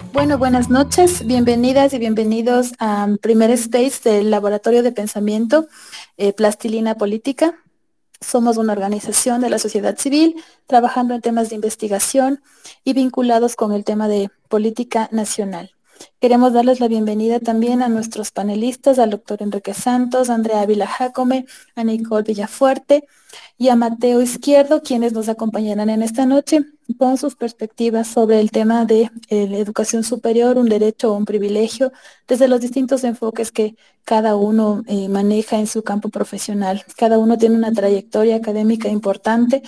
Bueno, buenas noches, bienvenidas y bienvenidos al primer space del Laboratorio de Pensamiento, Plastilina Política. Somos una organización de la sociedad civil trabajando en temas de investigación y vinculados con el tema de política nacional. Queremos darles la bienvenida también a nuestros panelistas, al doctor Enrique Santos, a Andrea Ávila Jácome, a Nicole Villafuerte y a Mateo Izquierdo, quienes nos acompañarán en esta noche con sus perspectivas sobre el tema de la educación superior, un derecho o un privilegio, desde los distintos enfoques que cada uno maneja en su campo profesional. Cada uno tiene una trayectoria académica importante.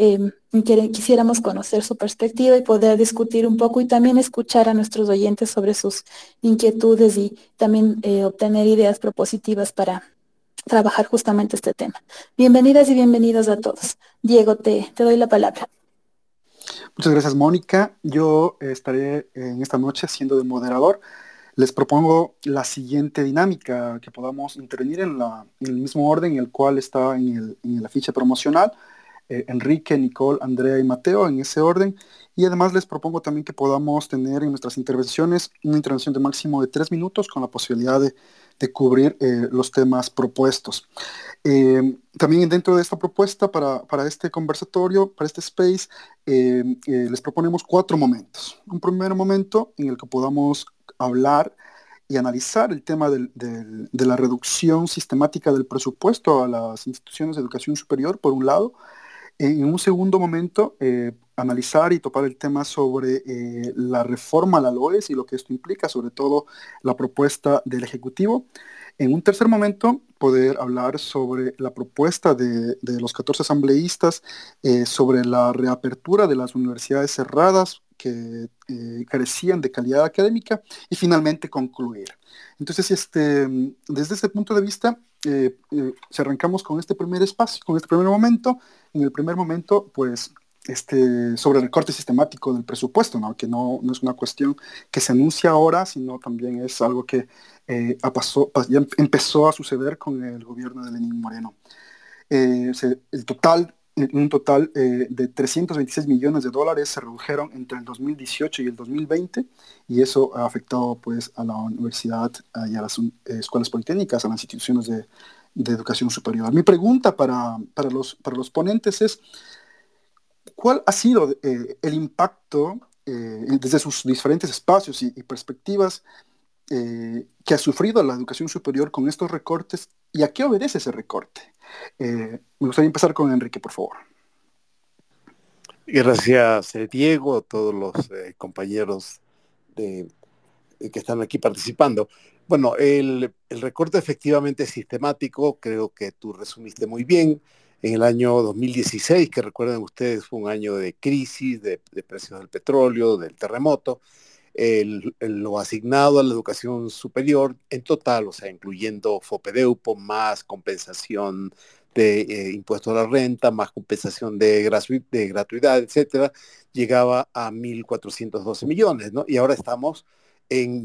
Quisiéramos conocer su perspectiva y poder discutir un poco y también escuchar a nuestros oyentes sobre sus inquietudes y también obtener ideas propositivas para trabajar justamente este tema. Bienvenidas y bienvenidos a todos. Diego, te doy la palabra. Muchas gracias, Mónica. Yo estaré en esta noche siendo de moderador. Les propongo la siguiente dinámica, que podamos intervenir en el mismo orden en el cual está en el afiche promocional. Enrique, Nicole, Andrea y Mateo, en ese orden. Y además les propongo también que podamos tener en nuestras intervenciones una intervención de máximo de 3 minutos con la posibilidad de cubrir los temas propuestos. También dentro de esta propuesta para este conversatorio, para este space, les proponemos 4 momentos. Un primer momento en el que podamos hablar y analizar el tema de la reducción sistemática del presupuesto a las instituciones de educación superior, por un lado. En un segundo momento, analizar y topar el tema sobre la reforma a la LOES y lo que esto implica, sobre todo la propuesta del Ejecutivo. En un tercer momento, poder hablar sobre la propuesta de los 14 asambleístas sobre la reapertura de las universidades cerradas que carecían de calidad académica y finalmente concluir. Entonces, desde ese punto de vista, si arrancamos con este primer espacio, con este primer momento, en el primer momento, pues, sobre el recorte sistemático del presupuesto, ¿no? Que no es una cuestión que se anuncia ahora, sino también es algo que ya empezó a suceder con el gobierno de Lenín Moreno. Un total de 326 millones de dólares se redujeron entre el 2018 y el 2020, y eso ha afectado pues a la universidad y a las escuelas politécnicas, a las instituciones de educación superior. Mi pregunta para los ponentes es: ¿cuál ha sido el impacto desde sus diferentes espacios y perspectivas que ha sufrido la educación superior con estos recortes, y a qué obedece ese recorte? Me gustaría empezar con Enrique, por favor. Gracias, Diego, a todos los compañeros de, que están aquí participando. Bueno, el recorte efectivamente es sistemático, creo que tú resumiste muy bien. En el año 2016, que recuerden ustedes, fue un año de crisis, de precios del petróleo, del terremoto. Lo asignado a la educación superior en total, o sea, incluyendo FOPEDEUPO, más compensación de impuesto a la renta, más compensación de gratuidad, etcétera, llegaba a 1.412 millones, ¿no? Y ahora estamos en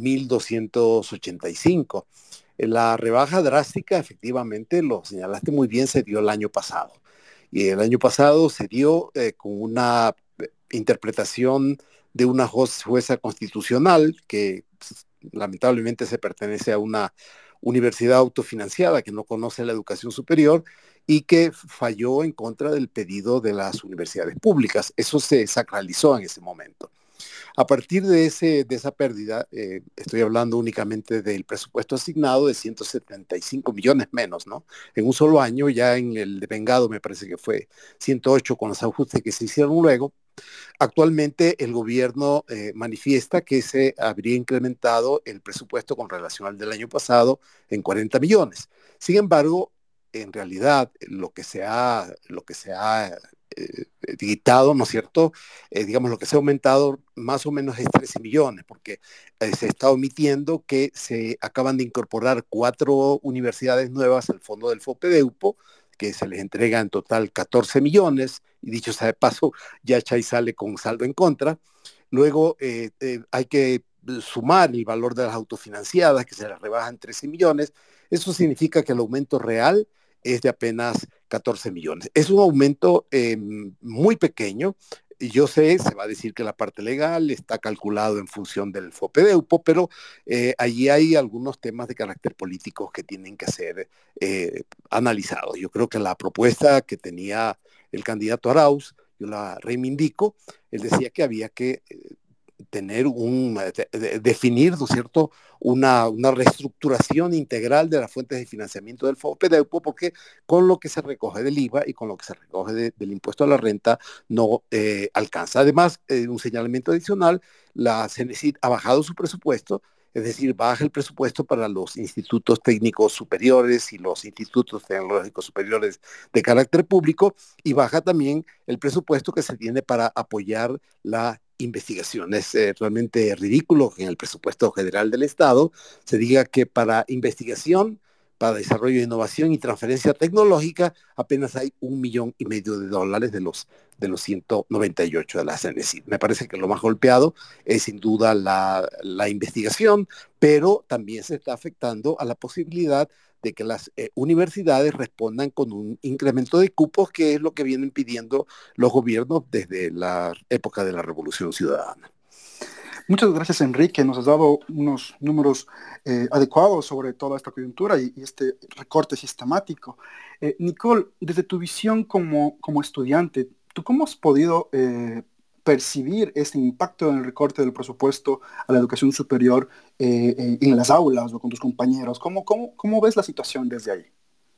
1.285. La rebaja drástica, efectivamente, lo señalaste muy bien, se dio el año pasado. Y el año pasado se dio con una interpretación de una jueza constitucional que pues, lamentablemente se pertenece a una universidad autofinanciada que no conoce la educación superior y que falló en contra del pedido de las universidades públicas. Eso se sacralizó en ese momento. A partir de esa pérdida, estoy hablando únicamente del presupuesto asignado de 175 millones menos, ¿no? En un solo año, ya en el de Vengado me parece que fue 108 con los ajustes que se hicieron luego. Actualmente el gobierno manifiesta que se habría incrementado el presupuesto con relación al del año pasado en 40 millones. Sin embargo, en realidad lo que se ha digitado, ¿no es cierto? Digamos, lo que se ha aumentado más o menos es 13 millones, porque se está omitiendo que se acaban de incorporar 4 universidades nuevas al fondo del FOPEDEUPO, que se les entrega en total 14 millones, y dicho sea de paso, ya Chay sale con saldo en contra. Luego hay que sumar el valor de las autofinanciadas, que se les rebajan 13 millones. Eso significa que el aumento real es de apenas 14 millones. Es un aumento muy pequeño, yo sé, se va a decir que la parte legal está calculado en función del FOPEDEUPO, pero allí hay algunos temas de carácter político que tienen que ser analizados. Yo creo que la propuesta que tenía el candidato Arauz, yo la reivindico. Él decía que había que tener definir, ¿no es cierto?, una reestructuración integral de las fuentes de financiamiento del FOPEDEUPO, porque con lo que se recoge del IVA y con lo que se recoge del impuesto a la renta no alcanza. Además, un señalamiento adicional, la CENESID ha bajado su presupuesto, es decir, baja el presupuesto para los institutos técnicos superiores y los institutos tecnológicos superiores de carácter público, y baja también el presupuesto que se tiene para apoyar la investigación. Es realmente ridículo que en el presupuesto general del Estado se diga que para investigación, para desarrollo de innovación y transferencia tecnológica, apenas hay $1,500,000 de los 198 de la CNC. Me parece que lo más golpeado es sin duda la investigación, pero también se está afectando a la posibilidad de que las universidades respondan con un incremento de cupos, que es lo que vienen pidiendo los gobiernos desde la época de la Revolución Ciudadana. Muchas gracias, Enrique. Nos has dado unos números adecuados sobre toda esta coyuntura y este recorte sistemático. Nicole, desde tu visión como estudiante, ¿tú cómo has podido percibir este impacto en el recorte del presupuesto a la educación superior en las aulas o con tus compañeros? ¿Cómo ves la situación desde ahí?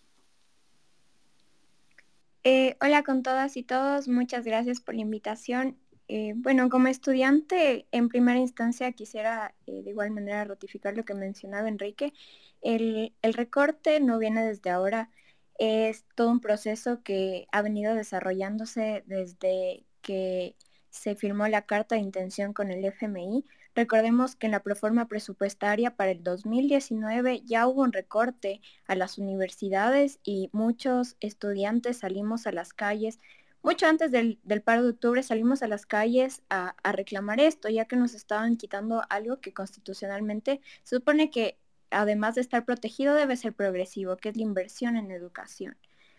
Hola con todas y todos, muchas gracias por la invitación. Bueno, como estudiante, en primera instancia quisiera de igual manera ratificar lo que mencionaba Enrique. El recorte no viene desde ahora, es todo un proceso que ha venido desarrollándose desde que se firmó la carta de intención con el FMI. Recordemos que en la proforma presupuestaria para el 2019 ya hubo un recorte a las universidades y muchos estudiantes salimos a las calles. Mucho antes del paro de octubre salimos a las calles a reclamar esto, ya que nos estaban quitando algo que constitucionalmente se supone que, además de estar protegido, debe ser progresivo, que es la inversión en educación.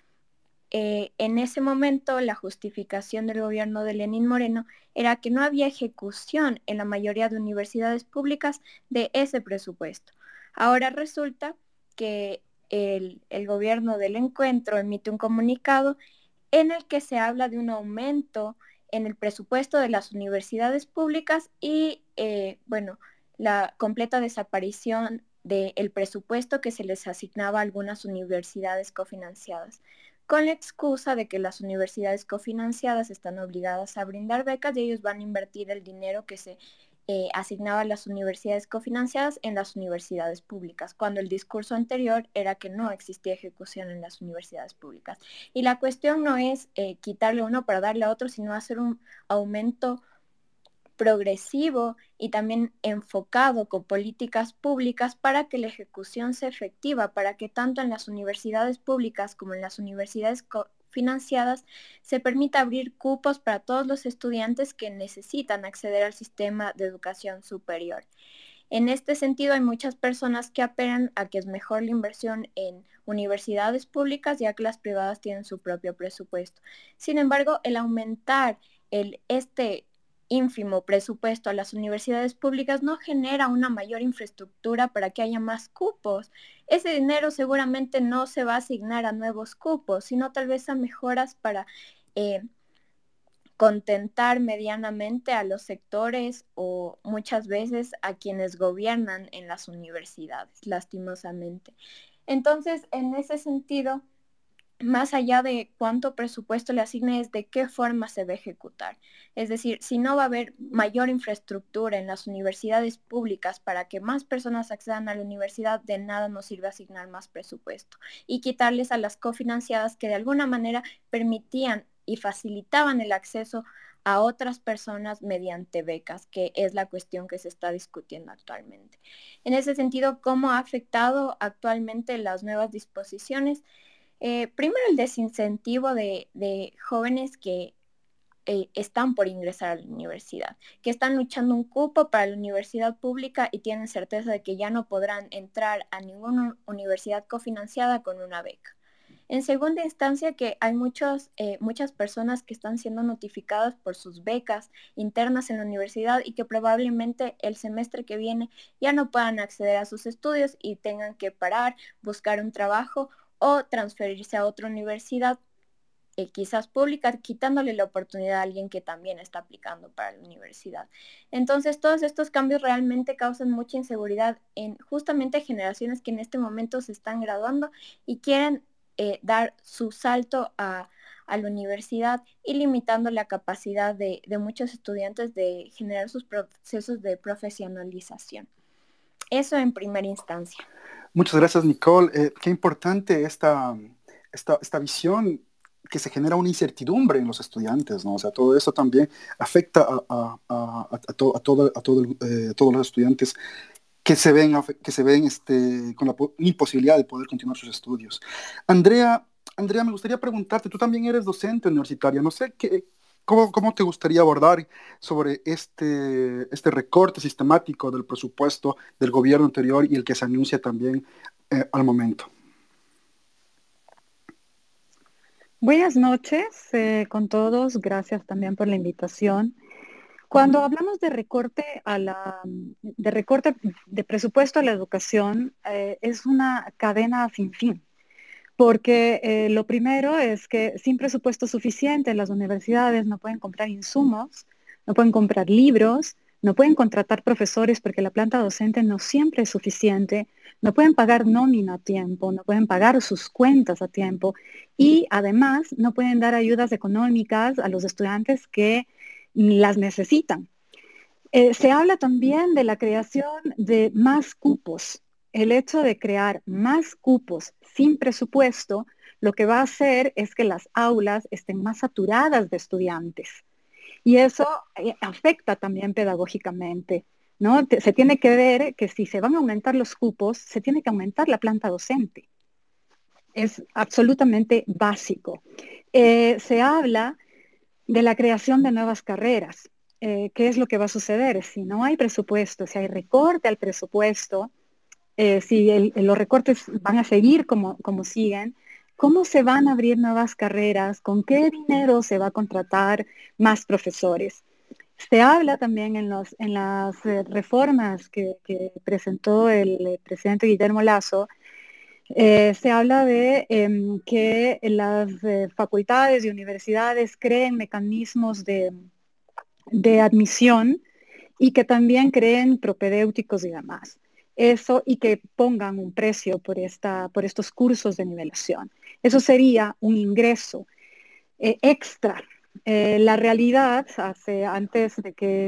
En ese momento, la justificación del gobierno de Lenín Moreno era que no había ejecución en la mayoría de universidades públicas de ese presupuesto. Ahora resulta que el gobierno del encuentro emite un comunicado en el que se habla de un aumento en el presupuesto de las universidades públicas y, bueno, la completa desaparición del presupuesto que se les asignaba a algunas universidades cofinanciadas, con la excusa de que las universidades cofinanciadas están obligadas a brindar becas y ellos van a invertir el dinero que se asignaba a las universidades cofinanciadas en las universidades públicas, cuando el discurso anterior era que no existía ejecución en las universidades públicas. Y la cuestión no es quitarle a uno para darle a otro, sino hacer un aumento progresivo y también enfocado con políticas públicas para que la ejecución sea efectiva, para que tanto en las universidades públicas como en las universidades financiadas se permita abrir cupos para todos los estudiantes que necesitan acceder al sistema de educación superior. En este sentido, hay muchas personas que apelan a que es mejor la inversión en universidades públicas, ya que las privadas tienen su propio presupuesto. Sin embargo, el aumentar este ínfimo presupuesto a las universidades públicas no genera una mayor infraestructura para que haya más cupos. Ese dinero seguramente no se va a asignar a nuevos cupos, sino tal vez a mejoras para contentar medianamente a los sectores o muchas veces a quienes gobiernan en las universidades, lastimosamente. Entonces, en ese sentido, más allá de cuánto presupuesto le asigne, es de qué forma se va a ejecutar. Es decir, si no va a haber mayor infraestructura en las universidades públicas para que más personas accedan a la universidad, de nada nos sirve asignar más presupuesto y quitarles a las cofinanciadas que de alguna manera permitían y facilitaban el acceso a otras personas mediante becas, que es la cuestión que se está discutiendo actualmente. En ese sentido, ¿cómo ha afectado actualmente las nuevas disposiciones? Primero, el desincentivo de jóvenes que están por ingresar a la universidad, que están luchando un cupo para la universidad pública y tienen certeza de que ya no podrán entrar a ninguna universidad cofinanciada con una beca. En segunda instancia, que hay muchas personas que están siendo notificadas por sus becas internas en la universidad y que probablemente el semestre que viene ya no puedan acceder a sus estudios y tengan que parar, buscar un trabajo o transferirse a otra universidad, quizás pública, quitándole la oportunidad a alguien que también está aplicando para la universidad. Entonces, todos estos cambios realmente causan mucha inseguridad en justamente generaciones que en este momento se están graduando y quieren dar su salto a la universidad y limitando la capacidad de muchos estudiantes de generar sus procesos de profesionalización. Eso en primera instancia. Muchas gracias, Nicole. Qué importante esta visión, que se genera una incertidumbre en los estudiantes, ¿no? O sea, todo eso también afecta a todos los estudiantes que se ven con la imposibilidad de poder continuar sus estudios. Andrea, me gustaría preguntarte, tú también eres docente universitaria, no sé cómo te gustaría abordar sobre este recorte sistemático del presupuesto del gobierno anterior y el que se anuncia también al momento. Buenas noches con todos, gracias también por la invitación. Cuando hablamos de recorte de presupuesto a la educación, es una cadena sin fin, porque lo primero es que sin presupuesto suficiente las universidades no pueden comprar insumos, no pueden comprar libros, no pueden contratar profesores porque la planta docente no siempre es suficiente, no pueden pagar nómina a tiempo, no pueden pagar sus cuentas a tiempo y además no pueden dar ayudas económicas a los estudiantes que las necesitan. Se habla también de la creación de más cupos. El hecho de crear más cupos sin presupuesto, lo que va a hacer es que las aulas estén más saturadas de estudiantes. Y eso afecta también pedagógicamente, ¿no? Se tiene que ver que si se van a aumentar los cupos, se tiene que aumentar la planta docente. Es absolutamente básico. Se habla de la creación de nuevas carreras. ¿Qué es lo que va a suceder? Si no hay presupuesto, si hay recorte al presupuesto, si los recortes van a seguir como siguen, ¿cómo se van a abrir nuevas carreras? ¿Con qué dinero se va a contratar más profesores? Se habla también en las reformas que presentó el presidente Guillermo Lasso. Se habla de que las facultades y universidades creen mecanismos de admisión y que también creen propedéuticos y demás. Eso, y que pongan un precio por estos cursos de nivelación. Eso sería un ingreso extra. La realidad, antes de que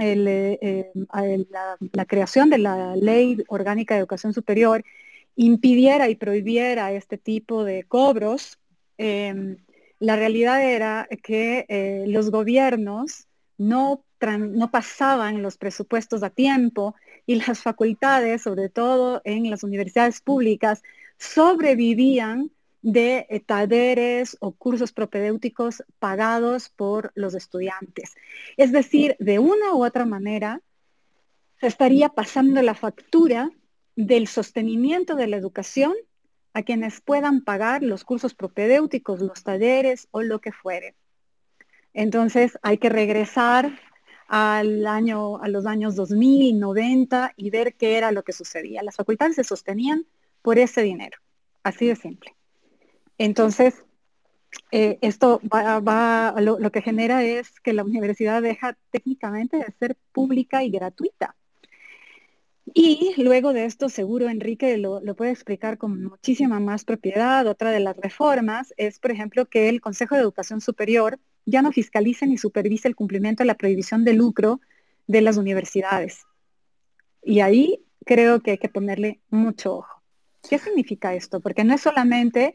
la creación de la Ley Orgánica de Educación Superior impidiera y prohibiera este tipo de cobros, la realidad era que los gobiernos no pasaban los presupuestos a tiempo y las facultades, sobre todo en las universidades públicas, sobrevivían de talleres o cursos propedéuticos pagados por los estudiantes. Es decir, de una u otra manera, se estaría pasando la factura del sostenimiento de la educación a quienes puedan pagar los cursos propedéuticos, los talleres o lo que fuere. Entonces hay que regresar a los años 2000, 90 y ver qué era lo que sucedía. Las facultades se sostenían por ese dinero, así de simple. Entonces, esto lo que genera es que la universidad deja técnicamente de ser pública y gratuita. Y luego de esto, seguro Enrique lo puede explicar con muchísima más propiedad. Otra de las reformas es, por ejemplo, que el Consejo de Educación Superior ya no fiscalice ni supervise el cumplimiento de la prohibición de lucro de las universidades. Y ahí creo que hay que ponerle mucho ojo. ¿Qué significa esto? Porque no es solamente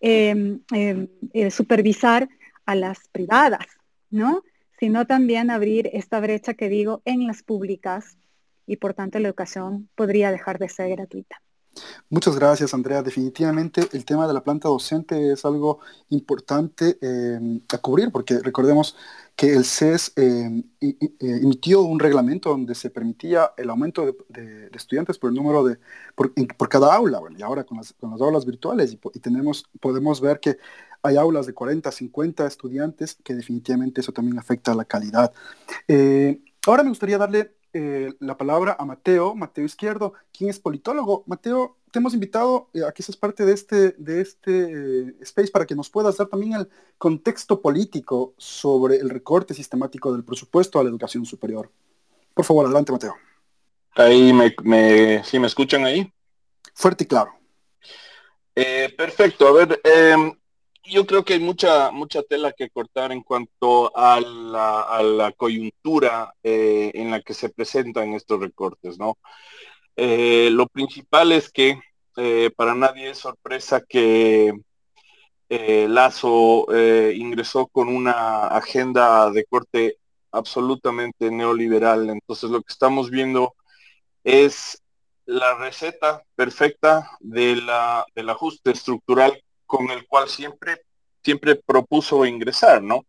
supervisar a las privadas, ¿no? Sino también abrir esta brecha que digo en las públicas y por tanto la educación podría dejar de ser gratuita. Muchas gracias, Andrea. Definitivamente el tema de la planta docente es algo importante a cubrir, porque recordemos que el CES emitió un reglamento donde se permitía el aumento de estudiantes por el número por cada aula, bueno, y ahora con las aulas virtuales, podemos ver que hay aulas de 40, 50 estudiantes, que definitivamente eso también afecta a la calidad. Ahora me gustaría darle la palabra a Mateo Izquierdo, quien es politólogo. Mateo, te hemos invitado a que seas parte de este space para que nos puedas dar también el contexto político sobre el recorte sistemático del presupuesto a la educación superior. Por favor, adelante, Mateo. Ahí ¿sí me escuchan ahí? Fuerte y claro. Perfecto. A ver, yo creo que hay mucha tela que cortar en cuanto a la coyuntura en la que se presentan estos recortes, ¿no? Lo principal es que para nadie es sorpresa que Lazo ingresó con una agenda de corte absolutamente neoliberal. Entonces lo que estamos viendo es la receta perfecta del ajuste estructural con el cual siempre propuso ingresar, ¿no?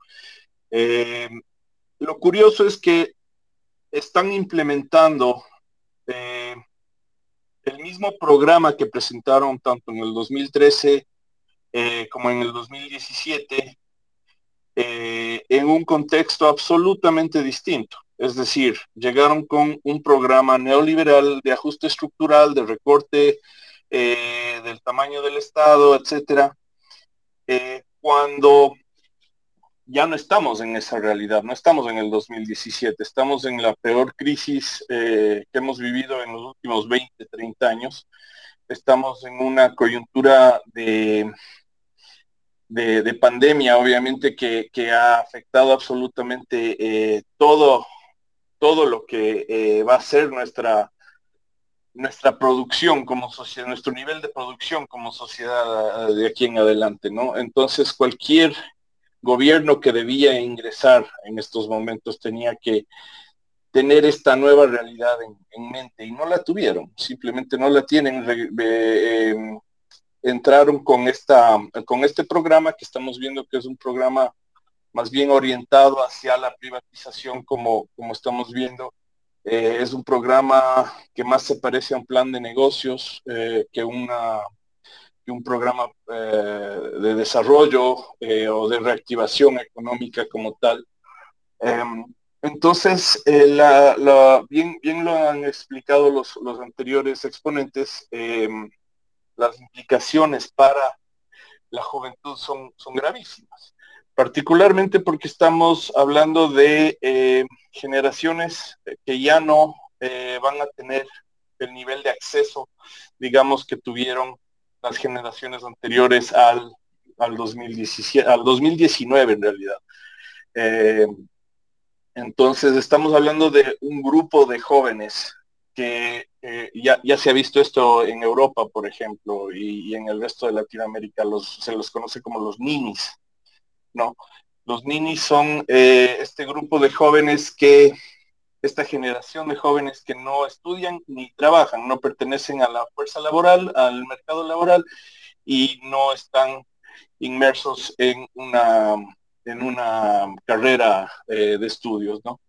Lo curioso es que están implementando eh, el mismo programa que presentaron tanto en el 2013 como en el 2017 en un contexto absolutamente distinto. Es decir, llegaron con un programa neoliberal de ajuste estructural, de recorte del tamaño del Estado, etcétera, cuando ya no estamos en esa realidad, no estamos en el 2017, estamos en la peor crisis que hemos vivido en los últimos 20, 30 años. Estamos en una coyuntura de pandemia, obviamente, que ha afectado absolutamente todo lo que va a ser nuestra producción como sociedad, nuestro nivel de producción como sociedad de aquí en adelante, ¿no? Entonces, cualquier gobierno que debía ingresar en estos momentos tenía que tener esta nueva realidad en mente y no la tuvieron, simplemente no la tienen. Entraron con este programa que estamos viendo que es un programa más bien orientado hacia la privatización como estamos viendo. Es un programa que más se parece a un plan de negocios que un programa de desarrollo o de reactivación económica como tal. Entonces, bien lo han explicado los anteriores exponentes, las implicaciones para la juventud son gravísimas, particularmente porque estamos hablando de generaciones que ya no van a tener el nivel de acceso, digamos, que tuvieron las generaciones anteriores al 2017, al 2019 en realidad. Eh, entonces estamos hablando de un grupo de jóvenes que ya se ha visto esto en Europa, por ejemplo, y en el resto de Latinoamérica, se los conoce como los ninis, ¿no? Los ninis son este grupo de jóvenes esta generación de jóvenes que no estudian ni trabajan, no pertenecen a la fuerza laboral, al mercado laboral y no están inmersos en una carrera de estudios, ¿no?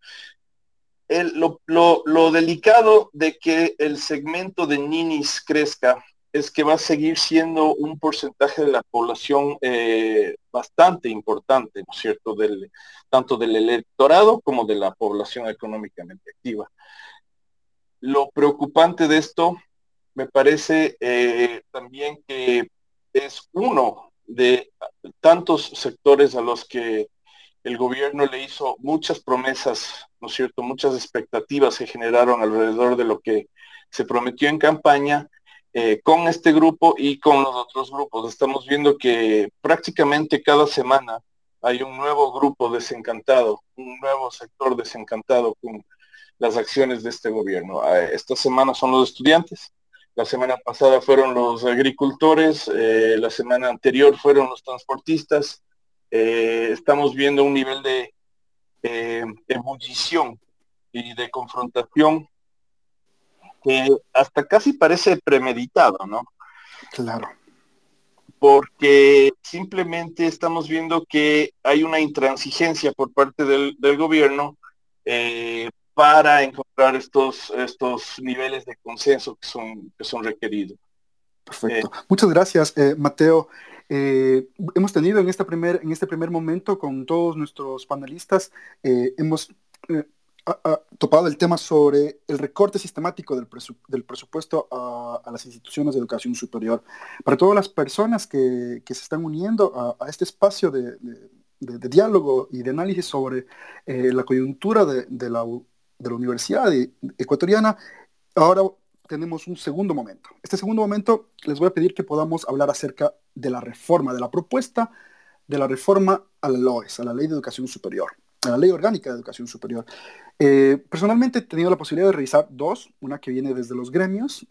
Lo delicado de que el segmento de ninis crezca es que va a seguir siendo un porcentaje de la población bastante importante, ¿no es cierto?, tanto del electorado como de la población económicamente activa. Lo preocupante de esto me parece también que es uno de tantos sectores a los que el gobierno le hizo muchas promesas, ¿no es cierto? Muchas expectativas se generaron alrededor de lo que se prometió en campaña con este grupo y con los otros grupos. Estamos viendo que prácticamente cada semana hay un nuevo grupo desencantado, un nuevo sector desencantado con las acciones de este gobierno. Esta semana son los estudiantes, la semana pasada fueron los agricultores, la semana anterior fueron los transportistas. Estamos viendo un nivel de ebullición y de confrontación que hasta casi parece premeditado, ¿no? Claro. porque simplemente estamos viendo que hay una intransigencia por parte del gobierno para encontrar estos niveles de consenso que son requeridos. Perfecto. Muchas gracias, Mateo. Hemos tenido en este primer momento con todos nuestros panelistas, hemos topado el tema sobre el recorte sistemático del presupuesto a las instituciones de educación superior. Para todas las personas que se están uniendo a este espacio de diálogo y de análisis sobre la coyuntura de la universidad ecuatoriana, ahora tenemos un segundo momento. Este segundo momento les voy a pedir que podamos hablar acerca de la reforma, de la propuesta de la reforma a la LOES, a la Ley de Educación Superior, a la Ley Orgánica de Educación Superior. Personalmente he tenido la posibilidad de revisar dos, una que viene desde los gremios,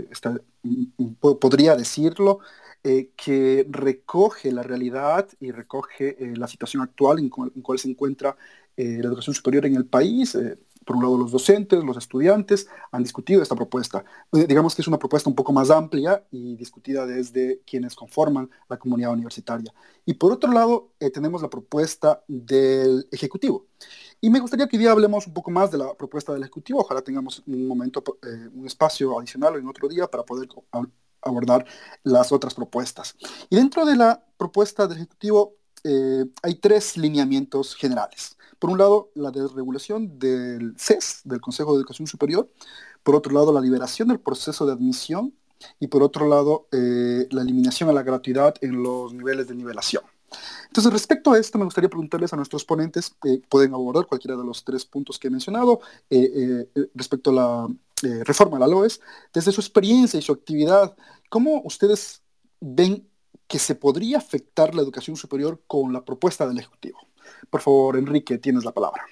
podría decirlo, que recoge la realidad y recoge la situación actual en cual se encuentra la educación superior en el país. Por un lado, los docentes, los estudiantes han discutido esta propuesta. Digamos que es una propuesta un poco más amplia y discutida desde quienes conforman la comunidad universitaria. Y por otro lado, tenemos la propuesta del Ejecutivo. Y me gustaría que hoy día hablemos un poco más de la propuesta del Ejecutivo. Ojalá tengamos un momento, un espacio adicional en otro día para poder abordar las otras propuestas. Y dentro de la propuesta del Ejecutivo hay tres lineamientos generales. Por un lado, la desregulación del CES, del Consejo de Educación Superior. Por otro lado, la liberación del proceso de admisión. Y por otro lado, la eliminación a la gratuidad en los niveles de nivelación. Entonces, respecto a esto, me gustaría preguntarles a nuestros ponentes, pueden abordar cualquiera de los tres puntos que he mencionado, respecto a la reforma a la LOES, desde su experiencia y su actividad, ¿cómo ustedes ven que se podría afectar la educación superior con la propuesta del Ejecutivo? Por favor, Enrique, tienes la palabra.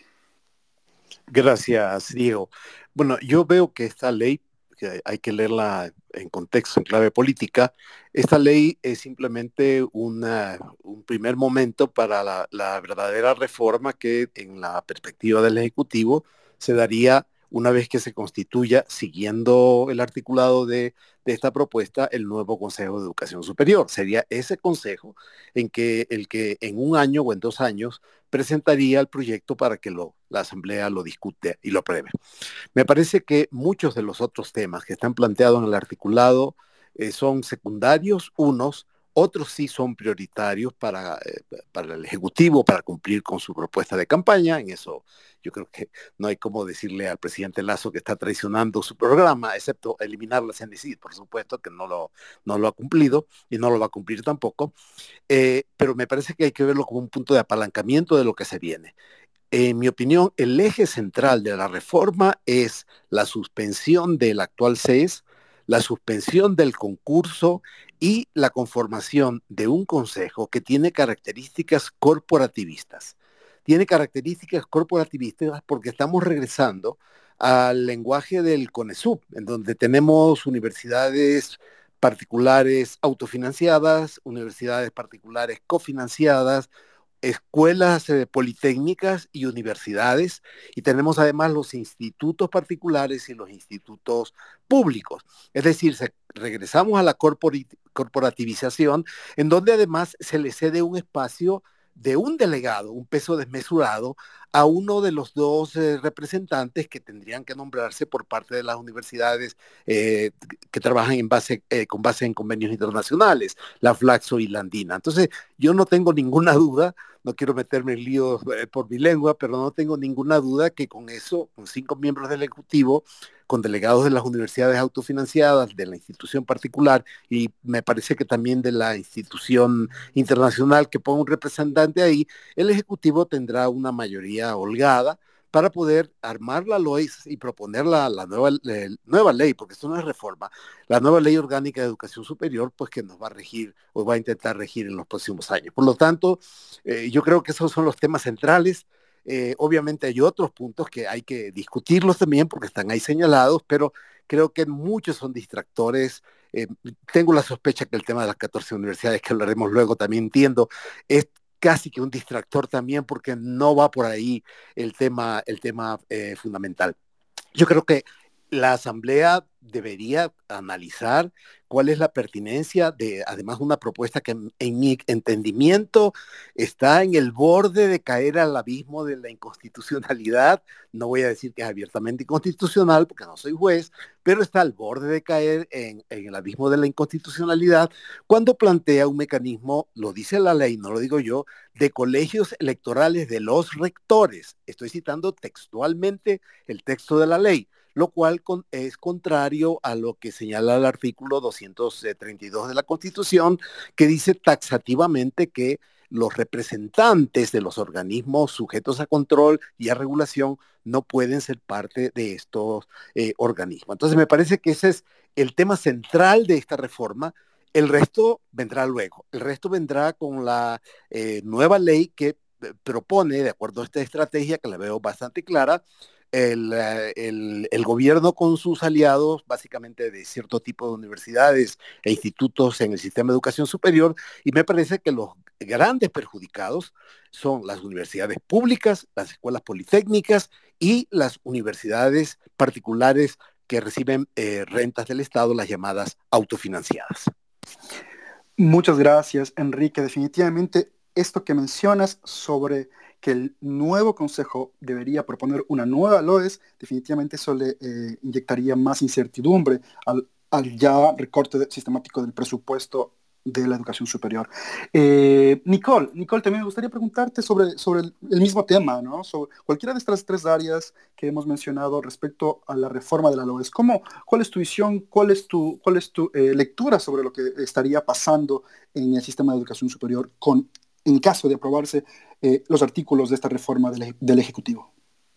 Gracias, Diego. Bueno, yo veo que esta ley, que hay que leerla en contexto, en clave política, esta ley es simplemente un primer momento para la verdadera reforma que en la perspectiva del Ejecutivo se daría una vez que se constituya, siguiendo el articulado de esta propuesta, el nuevo Consejo de Educación Superior. Sería ese consejo el que en un año o en 2 años presentaría el proyecto para que la Asamblea lo discute y lo apruebe. Me parece que muchos de los otros temas que están planteados en el articulado son secundarios, otros sí son prioritarios para el Ejecutivo, para cumplir con su propuesta de campaña. En eso yo creo que no hay como decirle al presidente Lasso que está traicionando su programa, excepto eliminar la CNCID, por supuesto, que no lo ha cumplido y no lo va a cumplir tampoco. Pero me parece que hay que verlo como un punto de apalancamiento de lo que se viene. En mi opinión, el eje central de la reforma es la suspensión del actual CES, la suspensión del concurso y la conformación de un consejo que tiene características corporativistas. Tiene características corporativistas porque estamos regresando al lenguaje del CONESUB, en donde tenemos universidades particulares autofinanciadas, universidades particulares cofinanciadas, escuelas politécnicas y universidades, y tenemos además los institutos particulares y los institutos públicos. Es decir, regresamos a la corporativización, en donde además se le cede un espacio de un delegado, un peso desmesurado, a uno de los dos representantes que tendrían que nombrarse por parte de las universidades que trabajan con base en convenios internacionales, la Flaxo y la Andina. Entonces, yo no tengo ninguna duda, no quiero meterme en líos por mi lengua, pero no tengo ninguna duda que con eso, con 5 miembros del Ejecutivo, con delegados de las universidades autofinanciadas, de la institución particular y me parece que también de la institución internacional que ponga un representante ahí, el Ejecutivo tendrá una mayoría holgada para poder armar la LOES y proponer la nueva ley, porque esto no es reforma, la nueva ley orgánica de educación superior, pues que nos va a regir o va a intentar regir en los próximos años. Por lo tanto, yo creo que esos son los temas centrales. Obviamente hay otros puntos que hay que discutirlos también porque están ahí señalados, pero creo que muchos son distractores. Tengo la sospecha que el tema de las 14 universidades, que hablaremos luego, también entiendo, es casi que un distractor también porque no va por ahí el tema fundamental. Yo creo que la Asamblea debería analizar cuál es la pertinencia de, además, una propuesta que en mi entendimiento está en el borde de caer al abismo de la inconstitucionalidad. No voy a decir que es abiertamente inconstitucional porque no soy juez, pero está al borde de caer en el abismo de la inconstitucionalidad cuando plantea un mecanismo, lo dice la ley, no lo digo yo, de colegios electorales de los rectores. Estoy citando textualmente el texto de la ley, lo cual es contrario a lo que señala el artículo 232 de la Constitución, que dice taxativamente que los representantes de los organismos sujetos a control y a regulación no pueden ser parte de estos organismos. Entonces me parece que ese es el tema central de esta reforma. El resto vendrá luego. El resto vendrá con la nueva ley que propone, de acuerdo a esta estrategia que la veo bastante clara, el gobierno con sus aliados, básicamente de cierto tipo de universidades e institutos en el sistema de educación superior, y me parece que los grandes perjudicados son las universidades públicas, las escuelas politécnicas y las universidades particulares que reciben rentas del Estado, las llamadas autofinanciadas. Muchas gracias, Enrique. Definitivamente esto que mencionas sobre que el nuevo consejo debería proponer una nueva LOES, definitivamente eso le inyectaría más incertidumbre al ya recorte sistemático del presupuesto de la educación superior. Nicole, también me gustaría preguntarte sobre el mismo tema, ¿no? Sobre cualquiera de estas tres áreas que hemos mencionado respecto a la reforma de la LOES. ¿Cuál es tu visión, cuál es tu lectura sobre lo que estaría pasando en el sistema de educación superior en caso de aprobarse los artículos de esta reforma del Ejecutivo?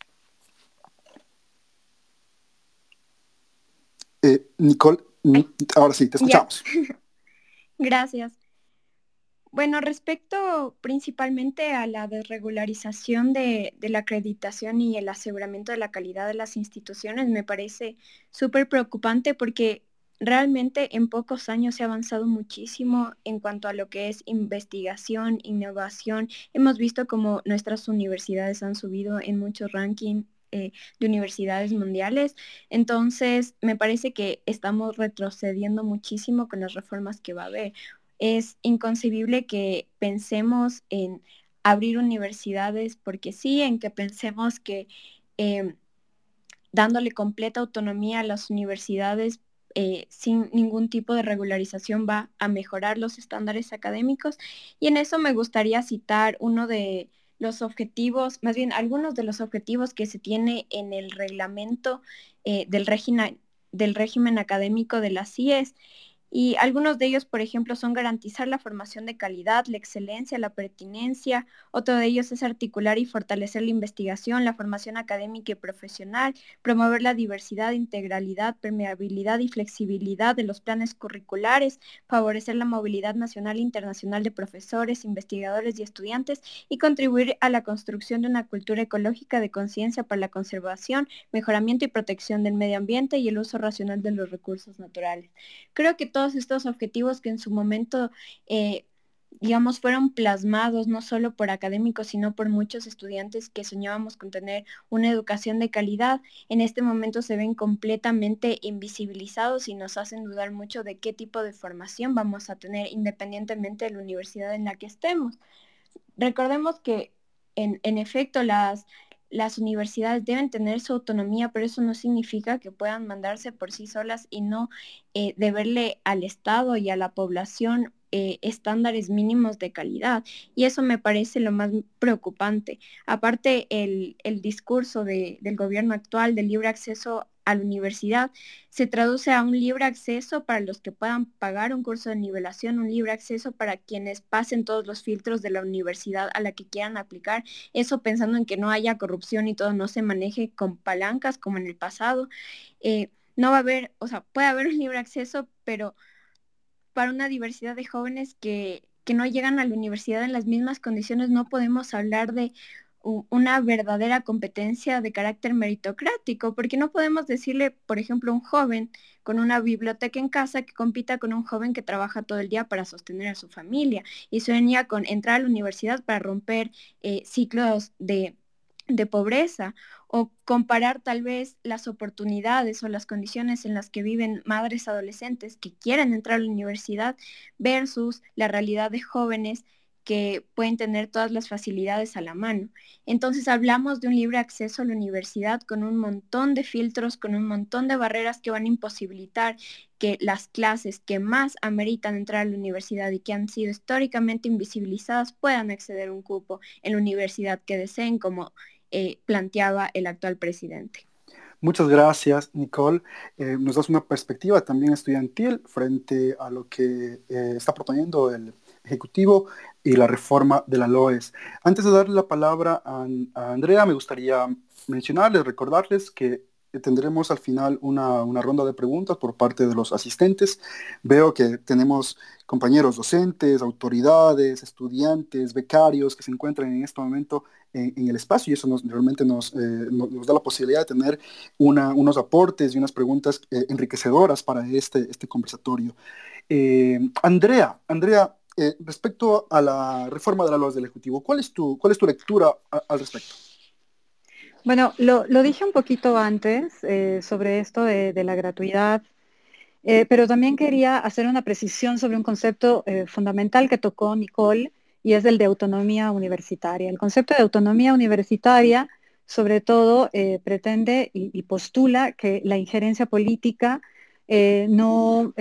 Nicole, ahora sí, te escuchamos. Gracias. Bueno, respecto principalmente a la desregularización de la acreditación y el aseguramiento de la calidad de las instituciones, me parece súper preocupante porque realmente en pocos años se ha avanzado muchísimo en cuanto a lo que es investigación, innovación. Hemos visto cómo nuestras universidades han subido en muchos rankings de universidades mundiales. Entonces, me parece que estamos retrocediendo muchísimo con las reformas que va a haber. Es inconcebible que pensemos en abrir universidades porque sí, en que pensemos que eh, dándole completa autonomía a las universidades sin ningún tipo de regularización va a mejorar los estándares académicos. Y en eso me gustaría citar uno de los objetivos, más bien algunos de los objetivos que se tiene en el reglamento del régimen académico de las CIES. Y algunos de ellos, por ejemplo, son garantizar la formación de calidad, la excelencia, la pertinencia. Otro de ellos es articular y fortalecer la investigación, la formación académica y profesional, promover la diversidad, integralidad, permeabilidad y flexibilidad de los planes curriculares, favorecer la movilidad nacional e internacional de profesores, investigadores y estudiantes y contribuir a la construcción de una cultura ecológica de conciencia para la conservación, mejoramiento y protección del medio ambiente y el uso racional de los recursos naturales. Creo que todos estos objetivos que en su momento, digamos, fueron plasmados no solo por académicos, sino por muchos estudiantes que soñábamos con tener una educación de calidad, en este momento se ven completamente invisibilizados y nos hacen dudar mucho de qué tipo de formación vamos a tener independientemente de la universidad en la que estemos. Recordemos que en efecto las universidades deben tener su autonomía, pero eso no significa que puedan mandarse por sí solas y no deberle al Estado y a la población estándares mínimos de calidad. Y eso me parece lo más preocupante. Aparte, el discurso del gobierno actual del libre acceso a la universidad se traduce a un libre acceso para los que puedan pagar un curso de nivelación, un libre acceso para quienes pasen todos los filtros de la universidad a la que quieran aplicar, eso pensando en que no haya corrupción y todo no se maneje con palancas como en el pasado. No va a haber, o sea, puede haber un libre acceso, pero para una diversidad de jóvenes que no llegan a la universidad en las mismas condiciones, no podemos hablar de una verdadera competencia de carácter meritocrático, porque no podemos decirle, por ejemplo, a un joven con una biblioteca en casa que compita con un joven que trabaja todo el día para sostener a su familia y sueña con entrar a la universidad para romper ciclos de pobreza, o comparar tal vez las oportunidades o las condiciones en las que viven madres adolescentes que quieren entrar a la universidad versus la realidad de jóvenes que pueden tener todas las facilidades a la mano. Entonces hablamos de un libre acceso a la universidad con un montón de filtros, con un montón de barreras que van a imposibilitar que las clases que más ameritan entrar a la universidad y que han sido históricamente invisibilizadas puedan acceder a un cupo en la universidad que deseen, como planteaba el actual presidente. Muchas gracias, Nicole. Nos das una perspectiva también estudiantil frente a lo que está proponiendo el Ejecutivo y la reforma de la LOES. Antes de darle la palabra a Andrea, me gustaría mencionarles, recordarles que tendremos al final una ronda de preguntas por parte de los asistentes. Veo que tenemos compañeros docentes, autoridades, estudiantes, becarios que se encuentran en este momento en el espacio, y eso realmente nos da la posibilidad de tener unos aportes y unas preguntas enriquecedoras para este conversatorio. Andrea, respecto a la reforma de la LOES del Ejecutivo, ¿cuál es tu lectura al respecto? Bueno, lo dije un poquito antes sobre esto de la gratuidad, pero también quería hacer una precisión sobre un concepto fundamental que tocó Nicole, y es el de autonomía universitaria. El concepto de autonomía universitaria, sobre todo, pretende y postula que la injerencia política no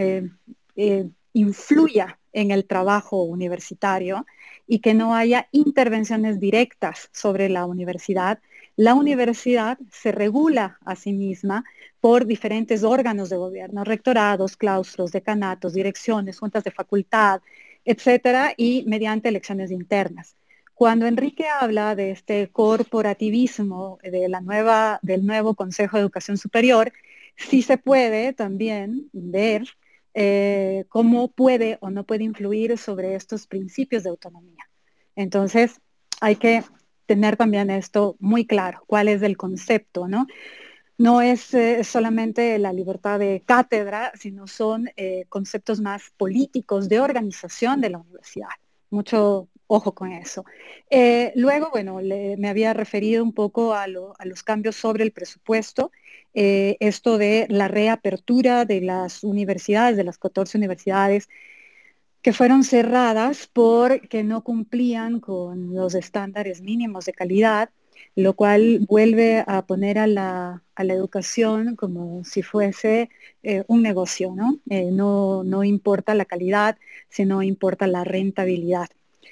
influya en el trabajo universitario y que no haya intervenciones directas sobre la universidad. La universidad se regula a sí misma por diferentes órganos de gobierno, rectorados, claustros, decanatos, direcciones, juntas de facultad, etcétera, y mediante elecciones internas. Cuando Enrique habla de este corporativismo del nuevo Consejo de Educación Superior, sí se puede también ver cómo puede o no puede influir sobre estos principios de autonomía. Entonces, hay que tener también esto muy claro, cuál es el concepto, ¿no? No es solamente la libertad de cátedra, sino son conceptos más políticos de organización de la universidad. Mucho ojo con eso. Luego, bueno, me había referido un poco a los cambios sobre el presupuesto, esto de la reapertura de las universidades, de las 14 universidades que fueron cerradas porque no cumplían con los estándares mínimos de calidad, lo cual vuelve a poner a la educación como si fuese un negocio, ¿no? No importa la calidad, sino importa la rentabilidad.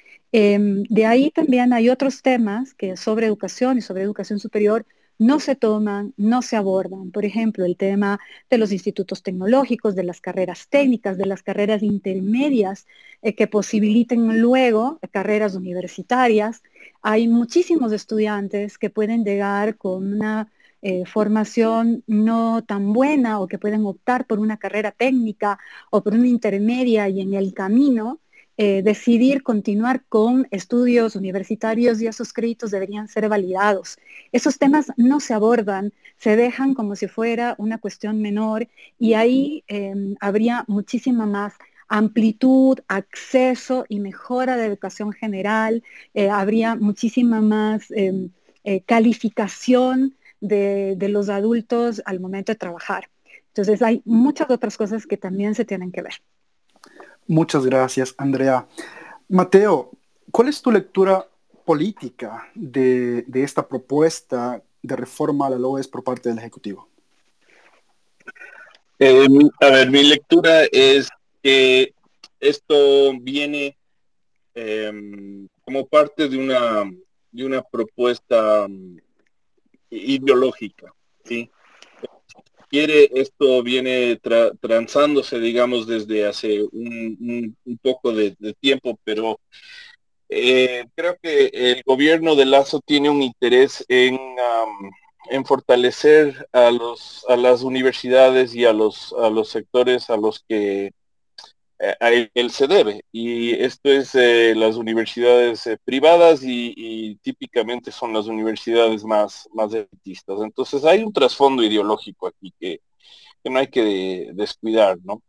De ahí también hay otros temas que sobre educación y sobre educación superior no se toman, no se abordan. Por ejemplo, el tema de los institutos tecnológicos, de las carreras técnicas, de las carreras intermedias que posibiliten luego carreras universitarias. Hay muchísimos estudiantes que pueden llegar con una formación no tan buena, o que pueden optar por una carrera técnica o por una intermedia, y en el camino decidir continuar con estudios universitarios, y esos créditos deberían ser validados. Esos temas no se abordan, se dejan como si fuera una cuestión menor, y ahí habría muchísima más amplitud, acceso y mejora de educación general, habría muchísima más calificación de los adultos al momento de trabajar. Entonces hay muchas otras cosas que también se tienen que ver. Muchas gracias, Andrea. Mateo, ¿cuál es tu lectura política de esta propuesta de reforma a la LOES por parte del Ejecutivo? A ver, mi lectura es que esto viene como parte de una propuesta ideológica, ¿sí? Esto viene transándose, digamos, desde hace un poco de tiempo, pero creo que el gobierno de Lazo tiene un interés en fortalecer a las universidades y a los sectores a los que a él se debe. Y esto es las universidades privadas y típicamente son las universidades más elitistas. Entonces hay un trasfondo ideológico aquí que no hay que descuidar, ¿no?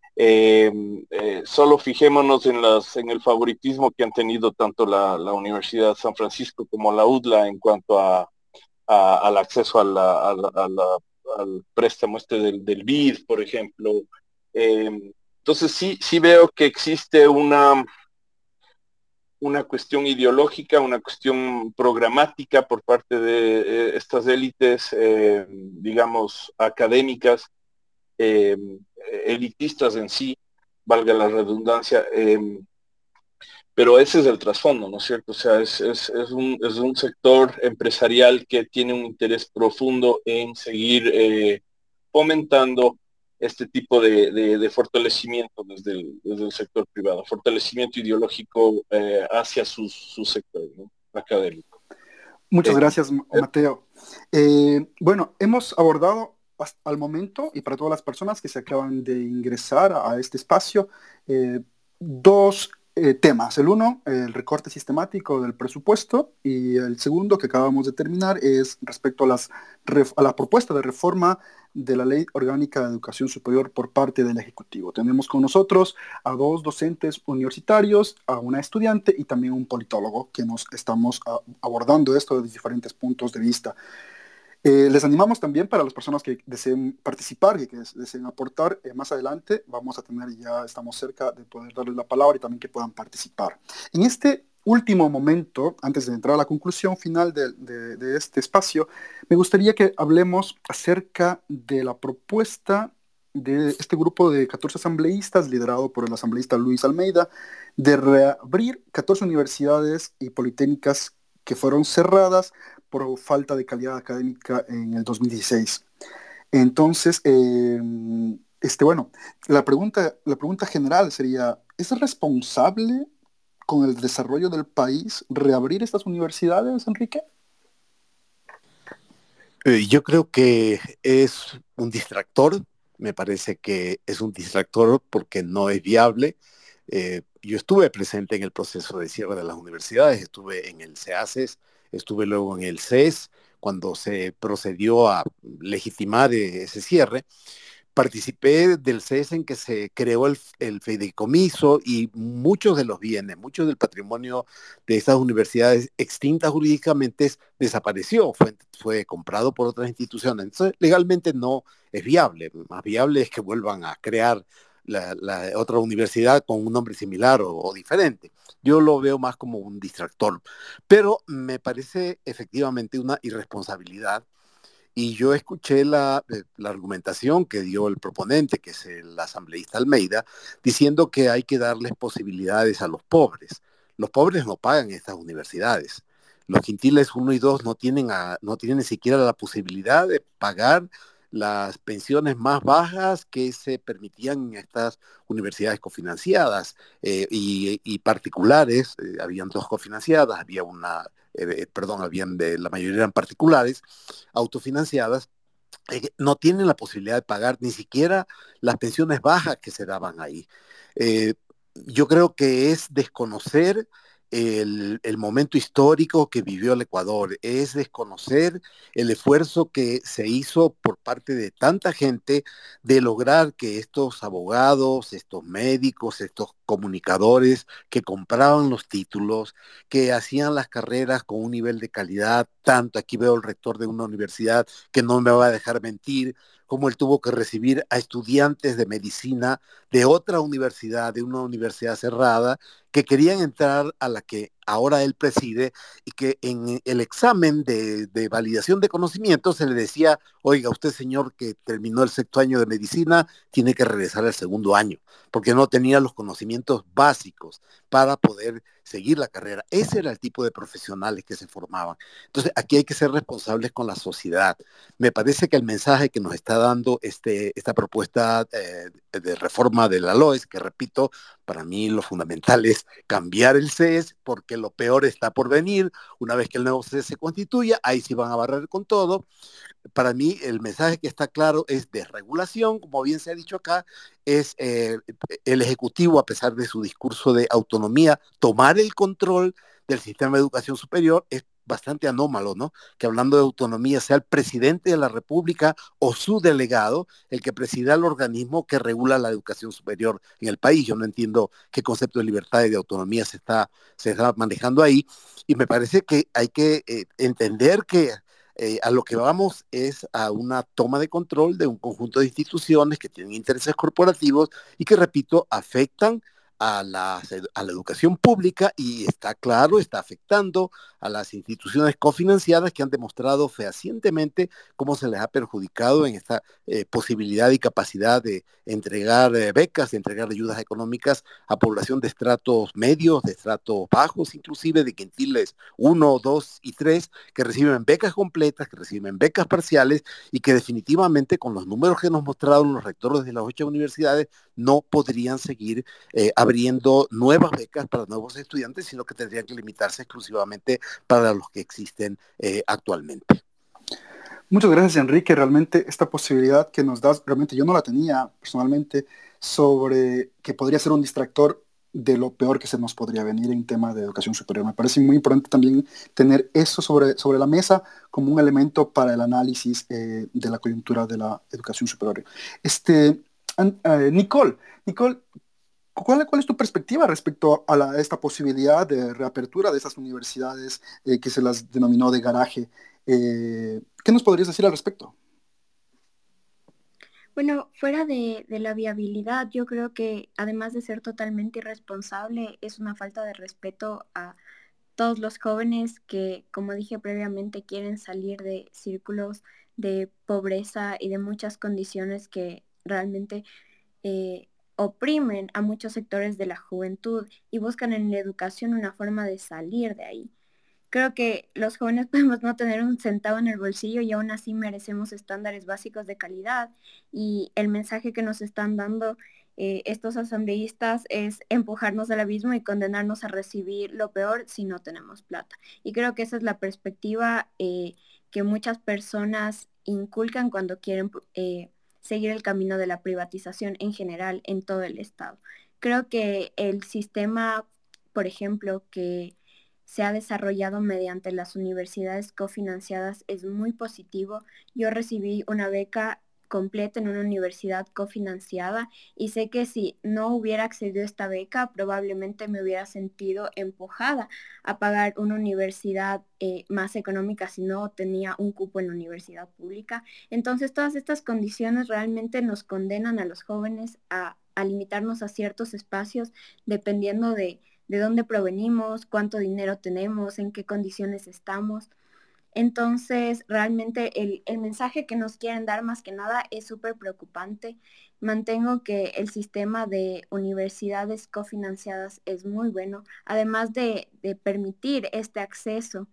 Solo fijémonos en el favoritismo que han tenido tanto la Universidad de San Francisco como la UDLA en cuanto a al acceso al préstamo del BID, por ejemplo. Entonces sí veo que existe una cuestión ideológica, una cuestión programática por parte de estas élites, digamos, académicas, eh, elitistas en sí, valga la redundancia, pero ese es el trasfondo, ¿no es cierto? O sea, es un sector empresarial que tiene un interés profundo en seguir fomentando este tipo de fortalecimiento desde el sector privado, fortalecimiento ideológico hacia su sector, ¿no? Académico. Muchas gracias, Mateo. Bueno, hemos abordado hasta al momento, y para todas las personas que se acaban de ingresar a este espacio, dos temas. El uno, el recorte sistemático del presupuesto, y el segundo, que acabamos de terminar, es respecto a la propuesta de reforma de la Ley Orgánica de Educación Superior por parte del Ejecutivo. Tenemos con nosotros a dos docentes universitarios, a una estudiante y también un politólogo que nos estamos abordando esto desde diferentes puntos de vista. Les animamos también para las personas que deseen participar y que deseen aportar. Más adelante vamos a tener, ya estamos cerca de poder darles la palabra y también que puedan participar. En este último momento, antes de entrar a la conclusión final de este espacio, me gustaría que hablemos acerca de la propuesta de este grupo de 14 asambleístas, liderado por el asambleísta Luis Almeida, de reabrir 14 universidades y politécnicas que fueron cerradas por falta de calidad académica en el 2016. Entonces, bueno, la pregunta general sería, ¿es responsable con el desarrollo del país reabrir estas universidades, Enrique? Yo creo que es un distractor, me parece que es un distractor porque no es viable. Yo estuve presente en el proceso de cierre de las universidades, estuve en el CEACES, estuve luego en el CES, cuando se procedió a legitimar ese cierre. Participé del CES en que se creó el fideicomiso y muchos de los bienes, mucho del patrimonio de estas universidades extintas jurídicamente desapareció, fue comprado por otras instituciones. Entonces, legalmente no es viable. Más viable es que vuelvan a crear la otra universidad con un nombre similar o diferente. Yo lo veo más como un distractor, pero me parece efectivamente una irresponsabilidad y yo escuché la argumentación que dio el proponente, que es el asambleísta Almeida, diciendo que hay que darles posibilidades a los pobres. Los pobres no pagan estas universidades. Los quintiles 1 y 2 no tienen ni siquiera la posibilidad de pagar las pensiones más bajas que se permitían en estas universidades cofinanciadas y particulares. Habían dos cofinanciadas, había la mayoría eran particulares, autofinanciadas, no tienen la posibilidad de pagar ni siquiera las pensiones bajas que se daban ahí. Eh, yo creo que es desconocer el momento histórico que vivió el Ecuador, es desconocer el esfuerzo que se hizo por parte de tanta gente de lograr que estos abogados, estos médicos, estos comunicadores que compraban los títulos, que hacían las carreras con un nivel de calidad, tanto aquí veo el rector de una universidad que no me va a dejar mentir, como él tuvo que recibir a estudiantes de medicina de otra universidad, de una universidad cerrada, que querían entrar a la que ahora él preside y que en el examen de validación de conocimientos se le decía, oiga, usted señor que terminó el 6º año de medicina, tiene que regresar al 2º año, porque no tenía los conocimientos básicos para poder seguir la carrera. Ese era el tipo de profesionales que se formaban. Entonces, aquí hay que ser responsables con la sociedad. Me parece que el mensaje que nos está dando esta propuesta de reforma de la LOES, que repito, para mí lo fundamental es cambiar el CES, porque lo peor está por venir. Una vez que el nuevo CES se constituya, ahí sí van a barrer con todo. Para mí el mensaje que está claro es desregulación, como bien se ha dicho acá, es el Ejecutivo, a pesar de su discurso de autonomía, tomar el control del sistema de educación superior es bastante anómalo, ¿no? Que hablando de autonomía sea el presidente de la República o su delegado el que presida el organismo que regula la educación superior en el país. Yo no entiendo qué concepto de libertad y de autonomía se está manejando ahí y me parece que hay que entender que A lo que vamos es a una toma de control de un conjunto de instituciones que tienen intereses corporativos y que, repito, afectan a la educación pública y está claro, está afectando a las instituciones cofinanciadas que han demostrado fehacientemente cómo se les ha perjudicado en esta posibilidad y capacidad de entregar becas, de entregar ayudas económicas a población de estratos medios, de estratos bajos, inclusive de quintiles 1, 2 y 3, que reciben becas completas, que reciben becas parciales y que definitivamente con los números que nos mostraron los rectores de las 8 universidades no podrían seguir abriendo nuevas becas para nuevos estudiantes, sino que tendrían que limitarse exclusivamente para los que existen actualmente. Muchas gracias, Enrique. Realmente esta posibilidad que nos das, realmente yo no la tenía personalmente, sobre que podría ser un distractor de lo peor que se nos podría venir en tema de educación superior. Me parece muy importante también tener eso sobre la mesa como un elemento para el análisis de la coyuntura de la educación superior. Nicole, ¿cuál es tu perspectiva respecto a esta posibilidad de reapertura de esas universidades que se las denominó de garaje? ¿Qué nos podrías decir al respecto? Bueno, fuera de la viabilidad, yo creo que además de ser totalmente irresponsable, es una falta de respeto a todos los jóvenes que, como dije previamente, quieren salir de círculos de pobreza y de muchas condiciones que realmente oprimen a muchos sectores de la juventud y buscan en la educación una forma de salir de ahí. Creo que los jóvenes podemos no tener un centavo en el bolsillo y aún así merecemos estándares básicos de calidad, y el mensaje que nos están dando estos asambleístas es empujarnos al abismo y condenarnos a recibir lo peor si no tenemos plata. Y creo que esa es la perspectiva que muchas personas inculcan cuando quieren seguir el camino de la privatización en general en todo el estado. Creo que el sistema, por ejemplo, que se ha desarrollado mediante las universidades cofinanciadas es muy positivo. Yo recibí una beca completa en una universidad cofinanciada y sé que si no hubiera accedido a esta beca, probablemente me hubiera sentido empujada a pagar una universidad más económica si no tenía un cupo en la universidad pública. Entonces, todas estas condiciones realmente nos condenan a los jóvenes a limitarnos a ciertos espacios dependiendo de dónde provenimos, cuánto dinero tenemos, en qué condiciones estamos. Entonces, realmente el mensaje que nos quieren dar más que nada es súper preocupante. Mantengo que el sistema de universidades cofinanciadas es muy bueno, además de permitir este acceso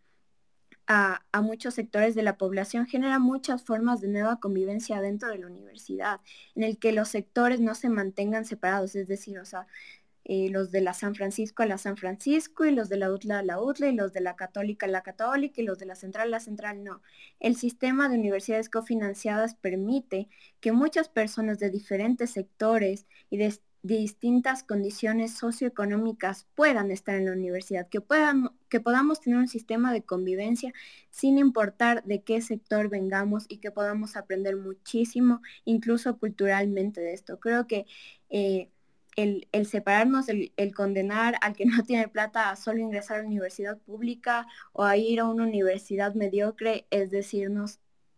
a muchos sectores de la población, genera muchas formas de nueva convivencia dentro de la universidad, en el que los sectores no se mantengan separados, es decir, o sea, los de la San Francisco a la San Francisco y los de la UTLA a la UTLA y los de la Católica a la Católica y los de la Central a la Central, no. El sistema de universidades cofinanciadas permite que muchas personas de diferentes sectores y de distintas condiciones socioeconómicas puedan estar en la universidad, que podamos tener un sistema de convivencia sin importar de qué sector vengamos y que podamos aprender muchísimo, incluso culturalmente de esto. Creo que el separarnos, el condenar al que no tiene plata a solo ingresar a la universidad pública o a ir a una universidad mediocre, es decirnos,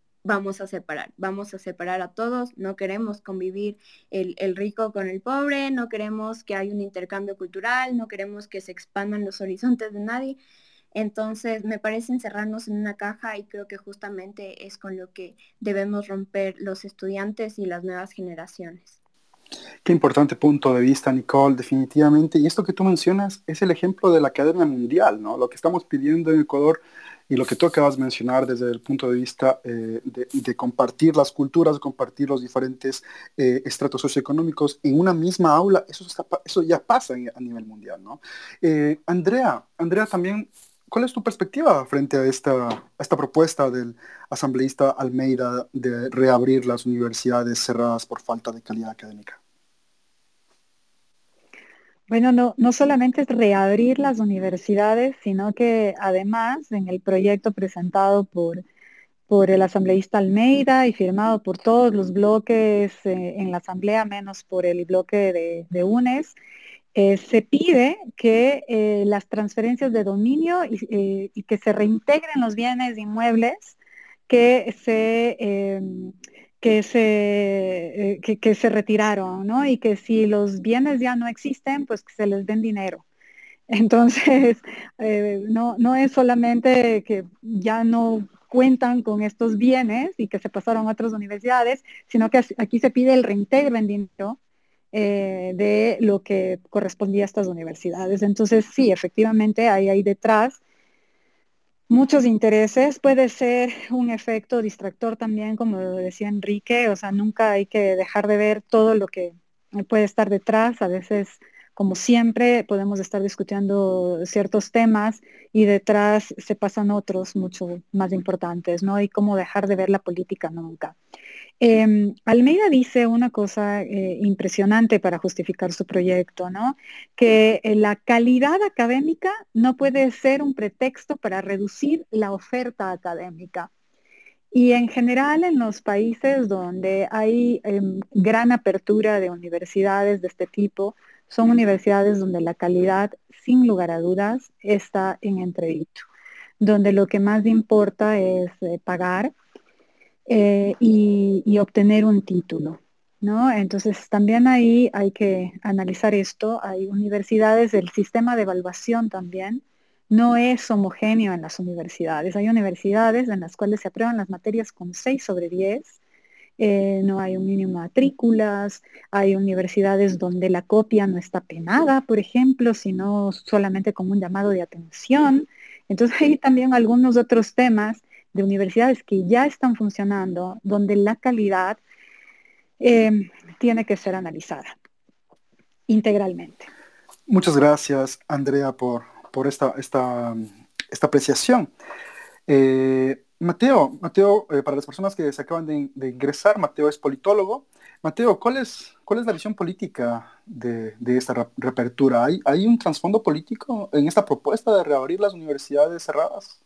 vamos a separar a todos, no queremos convivir el rico con el pobre, no queremos que haya un intercambio cultural, no queremos que se expandan los horizontes de nadie. Entonces, me parece encerrarnos en una caja y creo que justamente es con lo que debemos romper los estudiantes y las nuevas generaciones. Qué importante punto de vista, Nicole, definitivamente. Y esto que tú mencionas es el ejemplo de la cadena mundial, ¿no? Lo que estamos pidiendo en Ecuador y lo que tú acabas de mencionar desde el punto de vista de compartir las culturas, de compartir los diferentes estratos socioeconómicos en una misma aula, eso ya pasa a nivel mundial, ¿no? Andrea, también, ¿cuál es tu perspectiva frente a esta propuesta del asambleísta Almeida de reabrir las universidades cerradas por falta de calidad académica? Bueno, no solamente es reabrir las universidades, sino que además en el proyecto presentado por el asambleísta Almeida y firmado por todos los bloques en la asamblea, menos por el bloque de UNES, se pide que las transferencias de dominio y que se reintegren los bienes inmuebles que se retiraron, ¿no? Y que si los bienes ya no existen, pues que se les den dinero. Entonces, no es solamente que ya no cuentan con estos bienes y que se pasaron a otras universidades, sino que aquí se pide el reintegro en dinero de lo que correspondía a estas universidades. Entonces, sí, efectivamente, hay detrás muchos intereses. Puede ser un efecto distractor también, como decía Enrique, o sea, nunca hay que dejar de ver todo lo que puede estar detrás. A veces, como siempre, podemos estar discutiendo ciertos temas y detrás se pasan otros mucho más importantes, ¿no? Y cómo dejar de ver la política nunca. Almeida dice una cosa impresionante para justificar su proyecto, ¿no? Que la calidad académica no puede ser un pretexto para reducir la oferta académica. Y en general en los países donde hay gran apertura de universidades de este tipo, son universidades donde la calidad, sin lugar a dudas, está en entredicho, donde lo que más importa es pagar y obtener un título, ¿no? Entonces, también ahí hay que analizar esto. Hay universidades, el sistema de evaluación también no es homogéneo en las universidades. Hay universidades en las cuales se aprueban las materias con 6/10. No hay un mínimo de matrículas, hay universidades donde la copia no está penada, por ejemplo, sino solamente como un llamado de atención. Entonces hay también algunos otros temas de universidades que ya están funcionando, donde la calidad tiene que ser analizada integralmente. Muchas gracias, Andrea, por esta apreciación. Mateo, para las personas que se acaban de ingresar, Mateo es politólogo. Mateo, ¿cuál es la visión política de esta reapertura? ¿Hay un trasfondo político en esta propuesta de reabrir las universidades cerradas?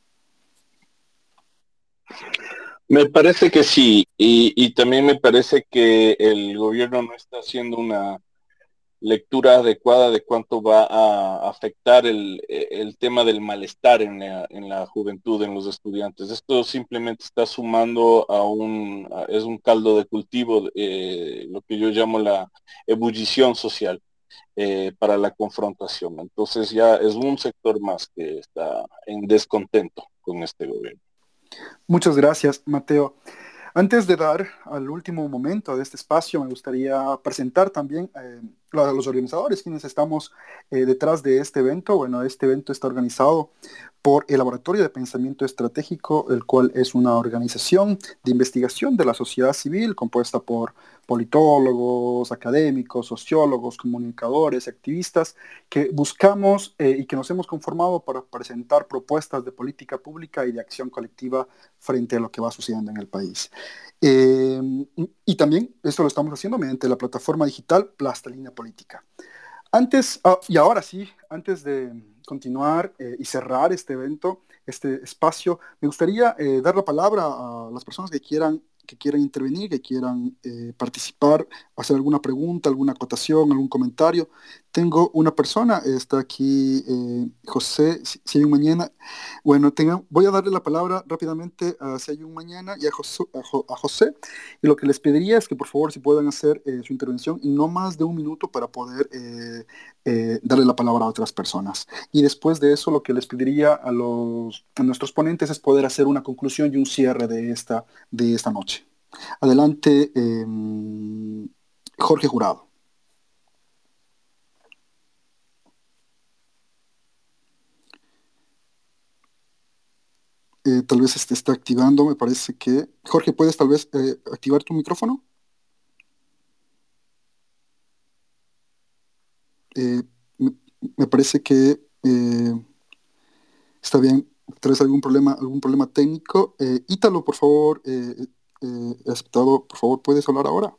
Me parece que sí, y también me parece que el gobierno no está haciendo una lectura adecuada de cuánto va a afectar el tema del malestar en la juventud, en los estudiantes. Esto simplemente está sumando es un caldo de cultivo, lo que yo llamo la ebullición social para la confrontación. Entonces ya es un sector más que está en descontento con este gobierno. Muchas gracias, Mateo. Antes de dar al último momento de este espacio, me gustaría presentar también a los organizadores, quienes estamos detrás de este evento. Bueno, este evento está organizado por el Laboratorio de Pensamiento Estratégico, el cual es una organización de investigación de la sociedad civil compuesta por politólogos, académicos, sociólogos, comunicadores, activistas, que buscamos y que nos hemos conformado para presentar propuestas de política pública y de acción colectiva frente a lo que va sucediendo en el país. Eh, y también esto lo estamos haciendo mediante la plataforma digital Plastilina Política. Y ahora sí, antes de continuar y cerrar este evento, este espacio, me gustaría dar la palabra a las personas que quieran intervenir, que quieran participar, hacer alguna pregunta, alguna acotación, algún comentario. Tengo una persona, está aquí, José, si hay un mañana. Bueno, voy a darle la palabra rápidamente a Si hay un mañana y a José. Y lo que les pediría es que por favor si puedan hacer su intervención en no más de un minuto para poder darle la palabra a otras personas. Y después de eso lo que les pediría a nuestros ponentes es poder hacer una conclusión y un cierre de esta noche. Adelante, Jorge Jurado. Tal vez está activando, me parece que... Jorge, ¿puedes tal vez activar tu micrófono? Eh, me, me parece que está bien, tal vez algún problema técnico. Ítalo, por favor, aceptado, por favor, ¿puedes hablar ahora?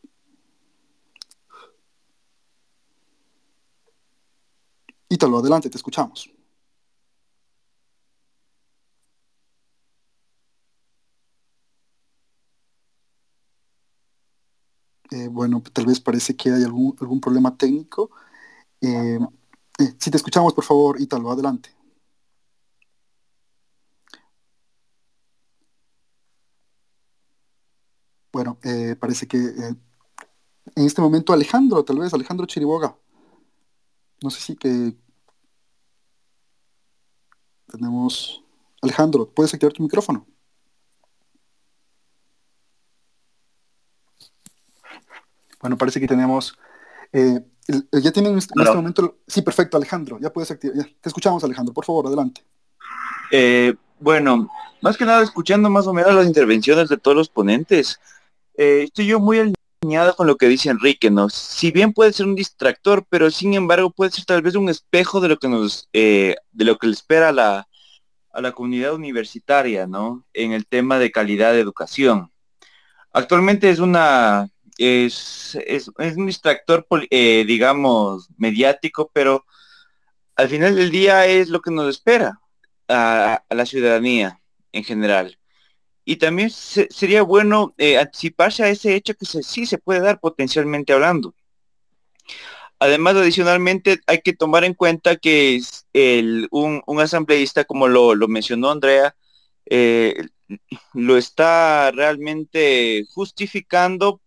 Ítalo, adelante, te escuchamos. Bueno, tal vez parece que hay algún problema técnico. Eh, si te escuchamos, por favor, Ítalo, adelante. Bueno, parece que en este momento Alejandro, tal vez Alejandro Chiriboga. No sé si que tenemos... Alejandro, ¿puedes activar tu micrófono? Bueno, parece que tenemos... ya tienen en este Claro. momento... Sí, perfecto, Alejandro, ya puedes activar. Ya. Te escuchamos, Alejandro, por favor, adelante. Bueno, más que nada escuchando más o menos las intervenciones de todos los ponentes, estoy yo muy alineado con lo que dice Enrique, ¿no? Si bien puede ser un distractor, pero sin embargo puede ser tal vez un espejo de lo que de lo que le espera a la comunidad universitaria, ¿no? En el tema de calidad de educación. Actualmente es un distractor, digamos, mediático, pero al final del día es lo que nos espera a la ciudadanía en general. Y también sería bueno anticiparse a ese hecho que sí se puede dar potencialmente hablando. Además, adicionalmente, hay que tomar en cuenta que un asambleísta, como lo mencionó Andrea, eh, lo está realmente justificando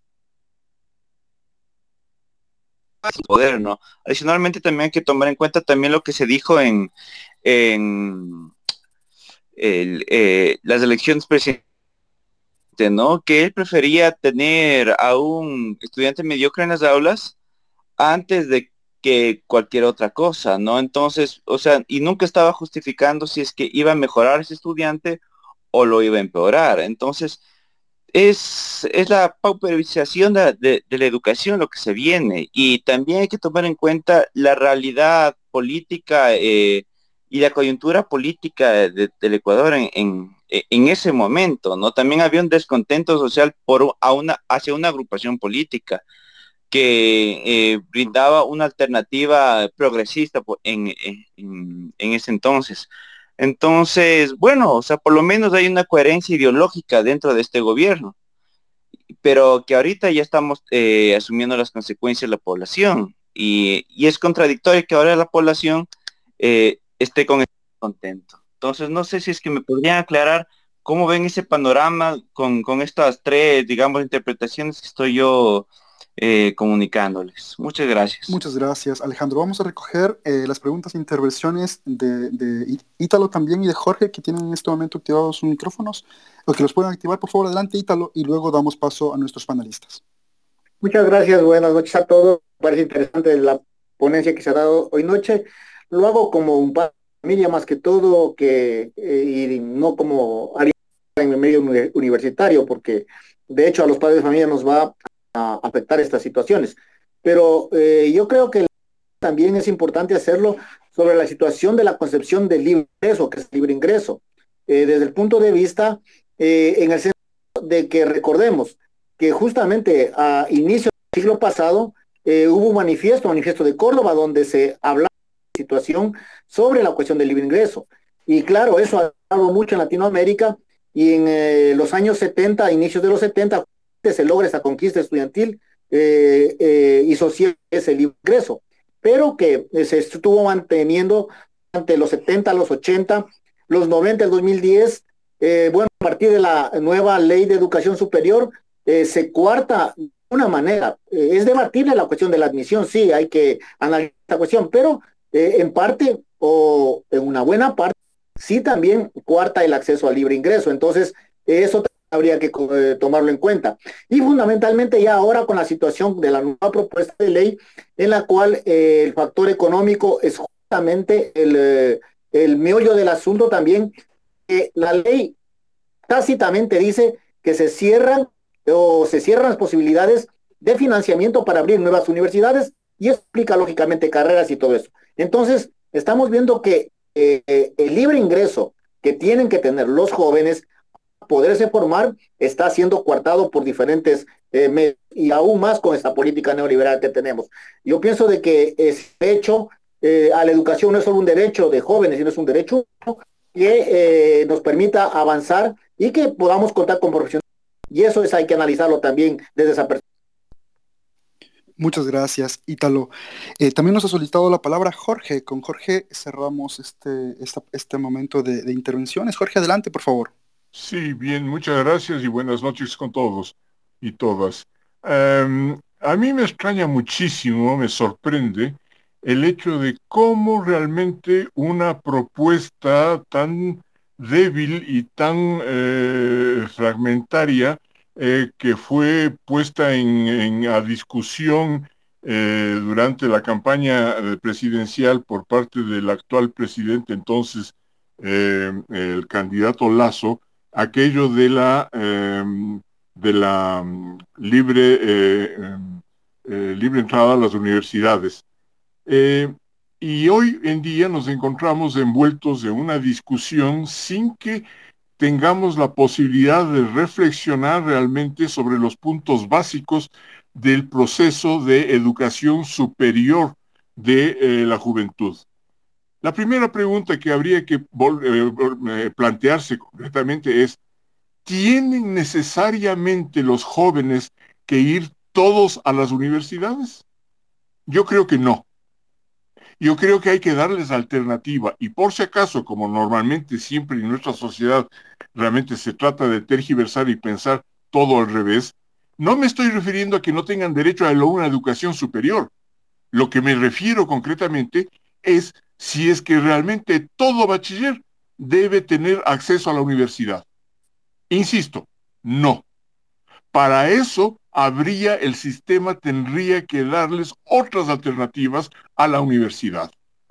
su poder, ¿no? Adicionalmente, también hay que tomar en cuenta también lo que se dijo en las elecciones presidenciales, ¿no? Que él prefería tener a un estudiante mediocre en las aulas antes de que cualquier otra cosa, ¿no? Entonces, o sea, y nunca estaba justificando si es que iba a mejorar ese estudiante o lo iba a empeorar. Entonces, es la pauperización de la educación lo que se viene. Y también hay que tomar en cuenta la realidad política y la coyuntura política del Ecuador en ese momento, ¿no? También había un descontento social hacia una agrupación política que brindaba una alternativa progresista en ese entonces. Entonces, bueno, o sea, por lo menos hay una coherencia ideológica dentro de este gobierno, pero que ahorita ya estamos asumiendo las consecuencias de la población y es contradictorio que ahora la población esté con este contento. Entonces, no sé si es que me podrían aclarar cómo ven ese panorama con estas tres, digamos, interpretaciones que estoy yo comunicándoles. Muchas gracias. Muchas gracias, Alejandro. Vamos a recoger las preguntas e intervenciones de Ítalo también y de Jorge, que tienen en este momento activados sus micrófonos, o que los pueden activar, por favor, adelante, Ítalo, y luego damos paso a nuestros panelistas. Muchas gracias, buenas noches a todos. Me parece interesante la ponencia que se ha dado hoy noche. Lo hago como un padre de familia más que todo, y no como alguien en el medio universitario, porque de hecho a los padres de familia nos va a afectar estas situaciones. Pero yo creo que también es importante hacerlo sobre la situación de la concepción del libre ingreso, que es libre ingreso, desde el punto de vista, en el sentido de que recordemos que justamente a inicios del siglo pasado hubo un manifiesto de Córdoba, donde se hablaba de la situación sobre la cuestión del libre ingreso. Y claro, eso ha dado mucho en Latinoamérica, y en los años 70, a inicios de los 70, se logra esa conquista estudiantil y social, ese libre ingreso, pero que se estuvo manteniendo durante los 70, los 80, los 90, el 2010. Bueno, a partir de la nueva ley de educación superior, se coarta de una manera. Es debatible la cuestión de la admisión, sí, hay que analizar esta cuestión, pero en parte o en una buena parte, sí también coarta el acceso al libre ingreso. Entonces, eso habría que tomarlo en cuenta. Y fundamentalmente ya ahora con la situación de la nueva propuesta de ley, en la cual el factor económico es justamente el meollo del asunto también. La ley tácitamente dice que se cierran las posibilidades de financiamiento para abrir nuevas universidades, y eso explica lógicamente carreras y todo eso. Entonces, estamos viendo que el libre ingreso que tienen que tener los jóvenes poderse formar está siendo coartado por diferentes medios, y aún más con esta política neoliberal que tenemos. Yo pienso de que ese derecho a la educación no es solo un derecho de jóvenes, sino es un derecho que nos permita avanzar y que podamos contar con profesionales. Y eso hay que analizarlo también desde esa perspectiva. Muchas gracias, Ítalo. También nos ha solicitado la palabra Jorge. Con Jorge cerramos este momento de intervenciones. Jorge, adelante, por favor. Sí, bien, muchas gracias y buenas noches con todos. y todas. A mí me extraña muchísimo, me sorprende el hecho de cómo realmente una propuesta tan débil y tan fragmentaria que fue puesta a discusión durante la campaña presidencial por parte del actual presidente entonces, el candidato Lasso, aquello de la libre entrada a las universidades. Y hoy en día nos encontramos envueltos en una discusión sin que tengamos la posibilidad de reflexionar realmente sobre los puntos básicos del proceso de educación superior de la juventud. La primera pregunta que habría que plantearse concretamente es, ¿tienen necesariamente los jóvenes que ir todos a las universidades? Yo creo que no. Yo creo que hay que darles alternativa y por si acaso, como normalmente siempre en nuestra sociedad realmente se trata de tergiversar y pensar todo al revés, no me estoy refiriendo a que no tengan derecho a una educación superior. Lo que me refiero concretamente es si es que realmente todo bachiller debe tener acceso a la universidad. Insisto, no. Para eso el sistema tendría que darles otras alternativas a la universidad.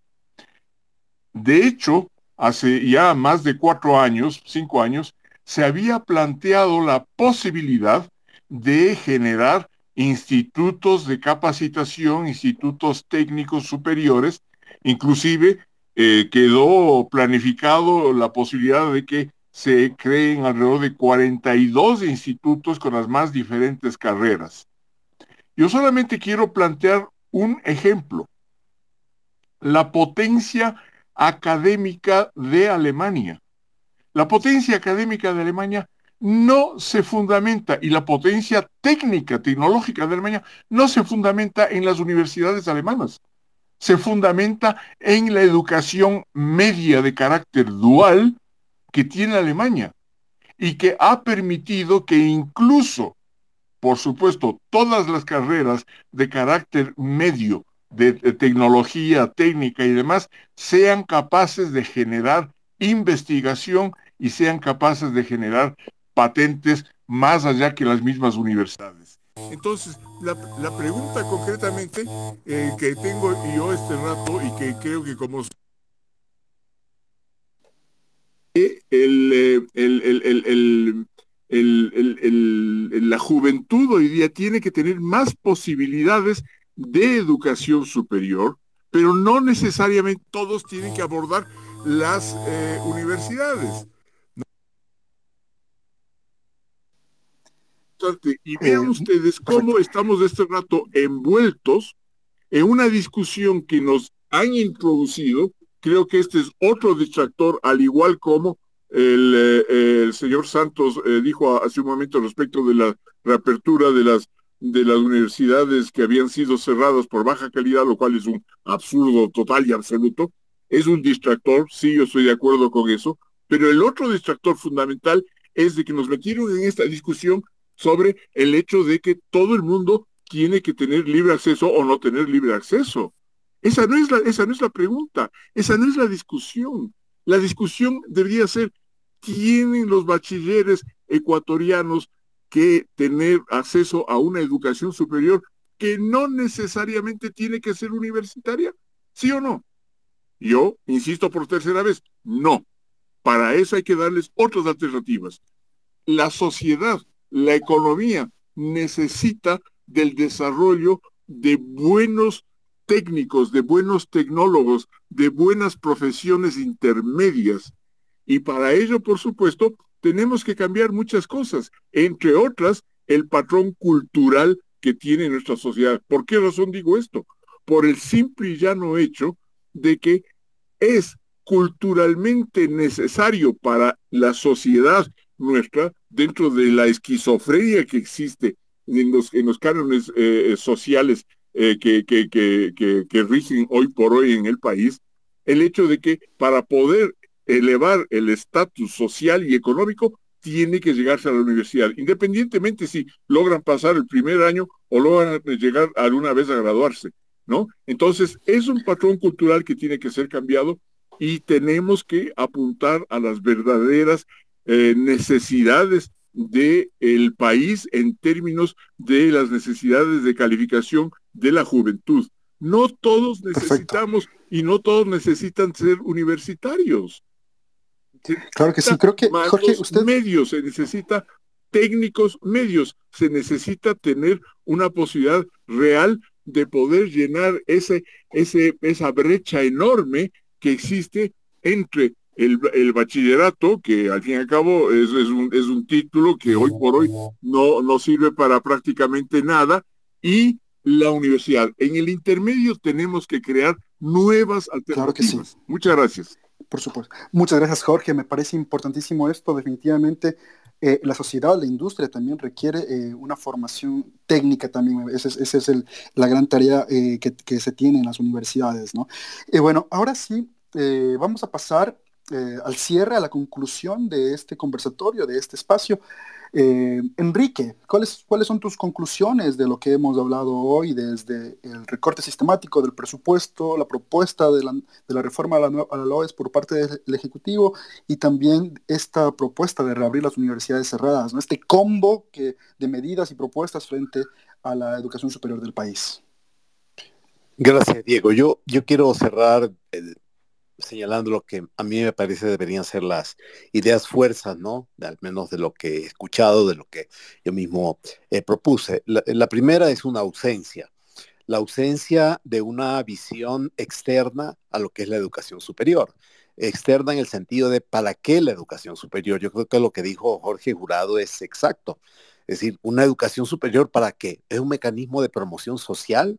De hecho, hace ya más de 4 años, 5 años, se había planteado la posibilidad de generar institutos de capacitación, institutos técnicos superiores, inclusive quedó planificado la posibilidad de que se creen alrededor de 42 institutos con las más diferentes carreras. Yo solamente quiero plantear un ejemplo. La potencia académica de Alemania. La potencia académica de Alemania no se fundamenta, y la potencia técnica, tecnológica de Alemania no se fundamenta en las universidades alemanas. Se fundamenta en la educación media de carácter dual que tiene Alemania y que ha permitido que incluso, por supuesto, todas las carreras de carácter medio, de tecnología, técnica y demás, sean capaces de generar investigación y sean capaces de generar patentes más allá que las mismas universidades. Entonces, la pregunta concretamente que tengo yo este rato y que creo que como la juventud hoy día tiene que tener más posibilidades de educación superior, pero no necesariamente todos tienen que abordar las universidades. Y vean ustedes cómo estamos de este rato envueltos en una discusión que nos han introducido. Creo que este es otro distractor, al igual como el señor Santos dijo hace un momento respecto de la reapertura de las universidades que habían sido cerradas por baja calidad, lo cual es un absurdo total y absoluto. Es un distractor, sí, yo estoy de acuerdo con eso, pero el otro distractor fundamental es de que nos metieron en esta discusión sobre el hecho de que todo el mundo tiene que tener libre acceso o no tener libre acceso. Esa no es la pregunta, esa no es la discusión. La discusión debería ser, ¿tienen los bachilleres ecuatorianos que tener acceso a una educación superior que no necesariamente tiene que ser universitaria? ¿Sí o no? Yo insisto por tercera vez, no. Para eso hay que darles otras alternativas. La sociedad, la economía necesita del desarrollo de buenos técnicos, de buenos tecnólogos, de buenas profesiones intermedias. Y para ello, por supuesto, tenemos que cambiar muchas cosas, entre otras, el patrón cultural que tiene nuestra sociedad. ¿Por qué razón digo esto? Por el simple y llano hecho de que es culturalmente necesario para la sociedad nuestra, dentro de la esquizofrenia que existe en los cánones sociales que rigen hoy por hoy en el país, el hecho de que para poder elevar el estatus social y económico tiene que llegarse a la universidad, independientemente si logran pasar el primer año o logran llegar alguna vez a graduarse, ¿no? Entonces, es un patrón cultural que tiene que ser cambiado y tenemos que apuntar a las verdaderas necesidades del país en términos de las necesidades de calificación de la juventud. No todos necesitamos y no todos necesitan ser universitarios. Se Claro que sí, necesita creo que, Jorge, manos usted, medios, se necesita técnicos medios, se necesita tener una posibilidad real de poder llenar esa brecha enorme que existe entre el bachillerato, que al fin y al cabo es un título que hoy por hoy no sirve para prácticamente nada, y la universidad. En el intermedio tenemos que crear nuevas claro que sí. alternativas. Muchas gracias. Por supuesto. Muchas gracias, Jorge. Me parece importantísimo esto. Definitivamente, la sociedad, la industria también requiere una formación técnica también. Esa es la gran tarea que se tiene en las universidades, ¿no? Bueno, ahora sí, vamos a pasar al cierre, a la conclusión de este conversatorio, de este espacio. Enrique, ¿cuáles son tus conclusiones de lo que hemos hablado hoy, desde el recorte sistemático del presupuesto, la propuesta de la reforma a la LOES por parte del Ejecutivo y también esta propuesta de reabrir las universidades cerradas, ¿no? Este combo de medidas y propuestas frente a la educación superior del país? Gracias, Diego. Yo quiero cerrar señalando lo que a mí me parece deberían ser las ideas fuerzas, ¿no? Al menos de lo que he escuchado, de lo que yo mismo propuse. La primera es una ausencia, la ausencia de una visión externa a lo que es la educación superior. Externa en el sentido de ¿para qué la educación superior? Yo creo que lo que dijo Jorge Jurado es exacto. Es decir, una educación superior ¿para qué? ¿Es un mecanismo de promoción social,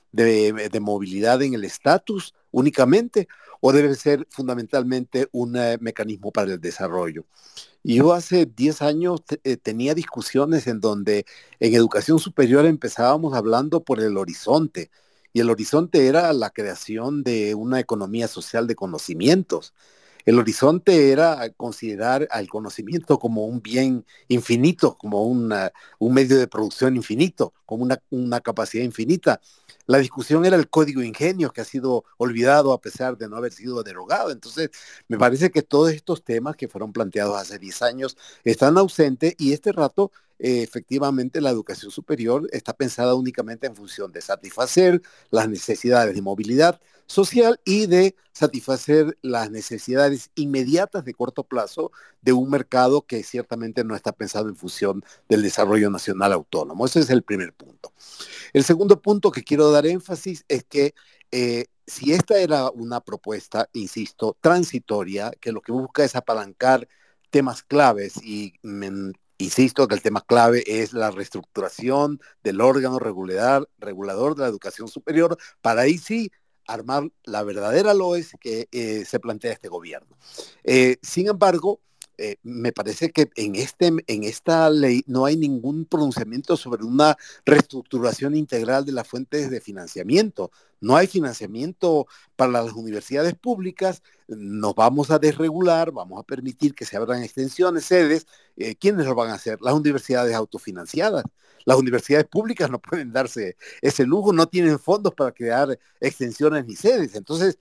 de movilidad en el estatus únicamente? ¿O debe ser fundamentalmente un mecanismo para el desarrollo? Y yo hace 10 años tenía discusiones en donde en educación superior empezábamos hablando por el horizonte, y el horizonte era la creación de una economía social de conocimientos. El horizonte era considerar al conocimiento como un bien infinito, como un medio de producción infinito, como una capacidad infinita. La discusión era el código ingenio, que ha sido olvidado a pesar de no haber sido derogado. Entonces, me parece que todos estos temas que fueron planteados hace 10 años están ausentes, y este rato, efectivamente, la educación superior está pensada únicamente en función de satisfacer las necesidades de movilidad social y de satisfacer las necesidades inmediatas de corto plazo de un mercado que ciertamente no está pensado en función del desarrollo nacional autónomo. Ese es el primer punto. El segundo punto que quiero dar énfasis es que si esta era una propuesta, insisto, transitoria, que lo que busca es apalancar temas claves, y insisto que el tema clave es la reestructuración del órgano regulador de la educación superior, para ahí sí armar la verdadera LOES que se plantea este gobierno. Sin embargo, me parece que en esta ley no hay ningún pronunciamiento sobre una reestructuración integral de las fuentes de financiamiento. No hay financiamiento para las universidades públicas, nos vamos a desregular, vamos a permitir que se abran extensiones, sedes. ¿Quiénes lo van a hacer? Las universidades autofinanciadas. Las universidades públicas no pueden darse ese lujo, no tienen fondos para crear extensiones ni sedes. Entonces,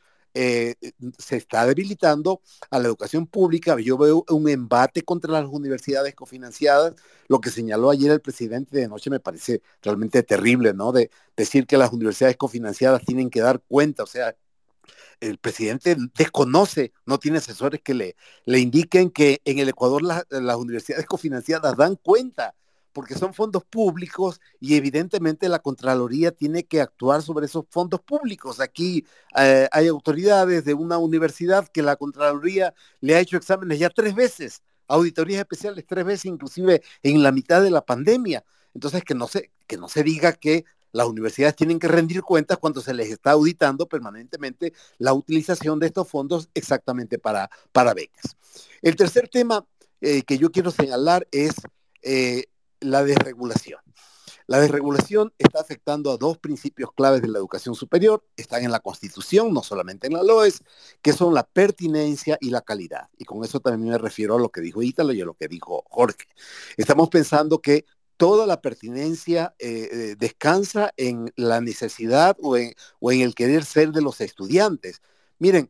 se está debilitando a la educación pública. Yo veo un embate contra las universidades cofinanciadas. Lo que señaló ayer el presidente de noche me parece realmente terrible, ¿no? De decir que las universidades cofinanciadas tienen que dar cuenta. O sea, el presidente desconoce, no tiene asesores que le indiquen que en el Ecuador las universidades cofinanciadas dan cuenta, porque son fondos públicos, y evidentemente la Contraloría tiene que actuar sobre esos fondos públicos. Aquí hay autoridades de una universidad que la Contraloría le ha hecho exámenes ya 3 veces, auditorías especiales 3 veces, inclusive en la mitad de la pandemia. Entonces, que no se diga que las universidades tienen que rendir cuentas cuando se les está auditando permanentemente la utilización de estos fondos exactamente para becas. El tercer tema que yo quiero señalar es la desregulación. La desregulación está afectando a dos principios claves de la educación superior, están en la Constitución, no solamente en la LOES, que son la pertinencia y la calidad. Y con eso también me refiero a lo que dijo Ítalo y a lo que dijo Jorge. Estamos pensando que toda la pertinencia descansa en la necesidad o en el querer ser de los estudiantes. Miren,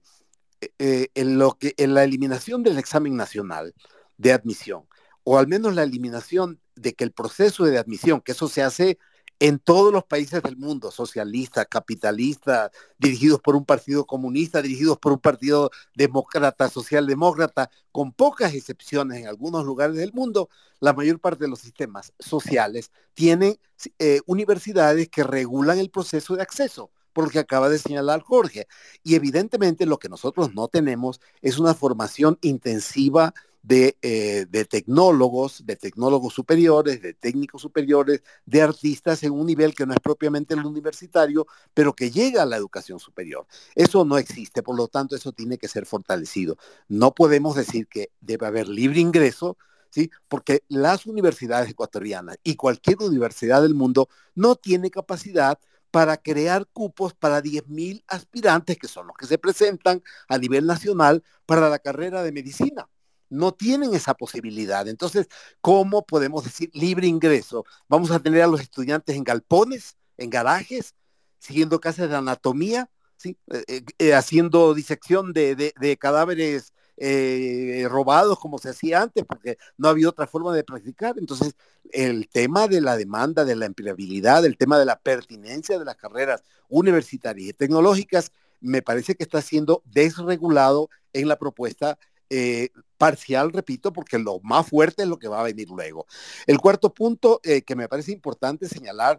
en la eliminación del examen nacional de admisión, o al menos la eliminación de que el proceso de admisión, que eso se hace en todos los países del mundo, socialista, capitalista, dirigidos por un partido comunista, dirigidos por un partido demócrata, socialdemócrata, con pocas excepciones en algunos lugares del mundo, la mayor parte de los sistemas sociales tienen universidades que regulan el proceso de acceso, por lo que acaba de señalar Jorge. Y evidentemente lo que nosotros no tenemos es una formación intensiva de tecnólogos superiores, de técnicos superiores, de artistas en un nivel que no es propiamente el universitario, pero que llega a la educación superior. Eso no existe, por lo tanto, eso tiene que ser fortalecido. No podemos decir que debe haber libre ingreso, ¿sí? Porque las universidades ecuatorianas y cualquier universidad del mundo no tiene capacidad para crear cupos para 10.000 aspirantes, que son los que se presentan a nivel nacional para la carrera de medicina. No tienen esa posibilidad. Entonces, ¿cómo podemos decir libre ingreso? ¿Vamos a tener a los estudiantes en galpones, en garajes, siguiendo clases de anatomía, ¿sí? Haciendo disección de cadáveres robados como se hacía antes, porque no había otra forma de practicar? Entonces, el tema de la demanda, de la empleabilidad, el tema de la pertinencia de las carreras universitarias y tecnológicas, me parece que está siendo desregulado en la propuesta parcial, repito, porque lo más fuerte es lo que va a venir luego. El cuarto punto que me parece importante señalar,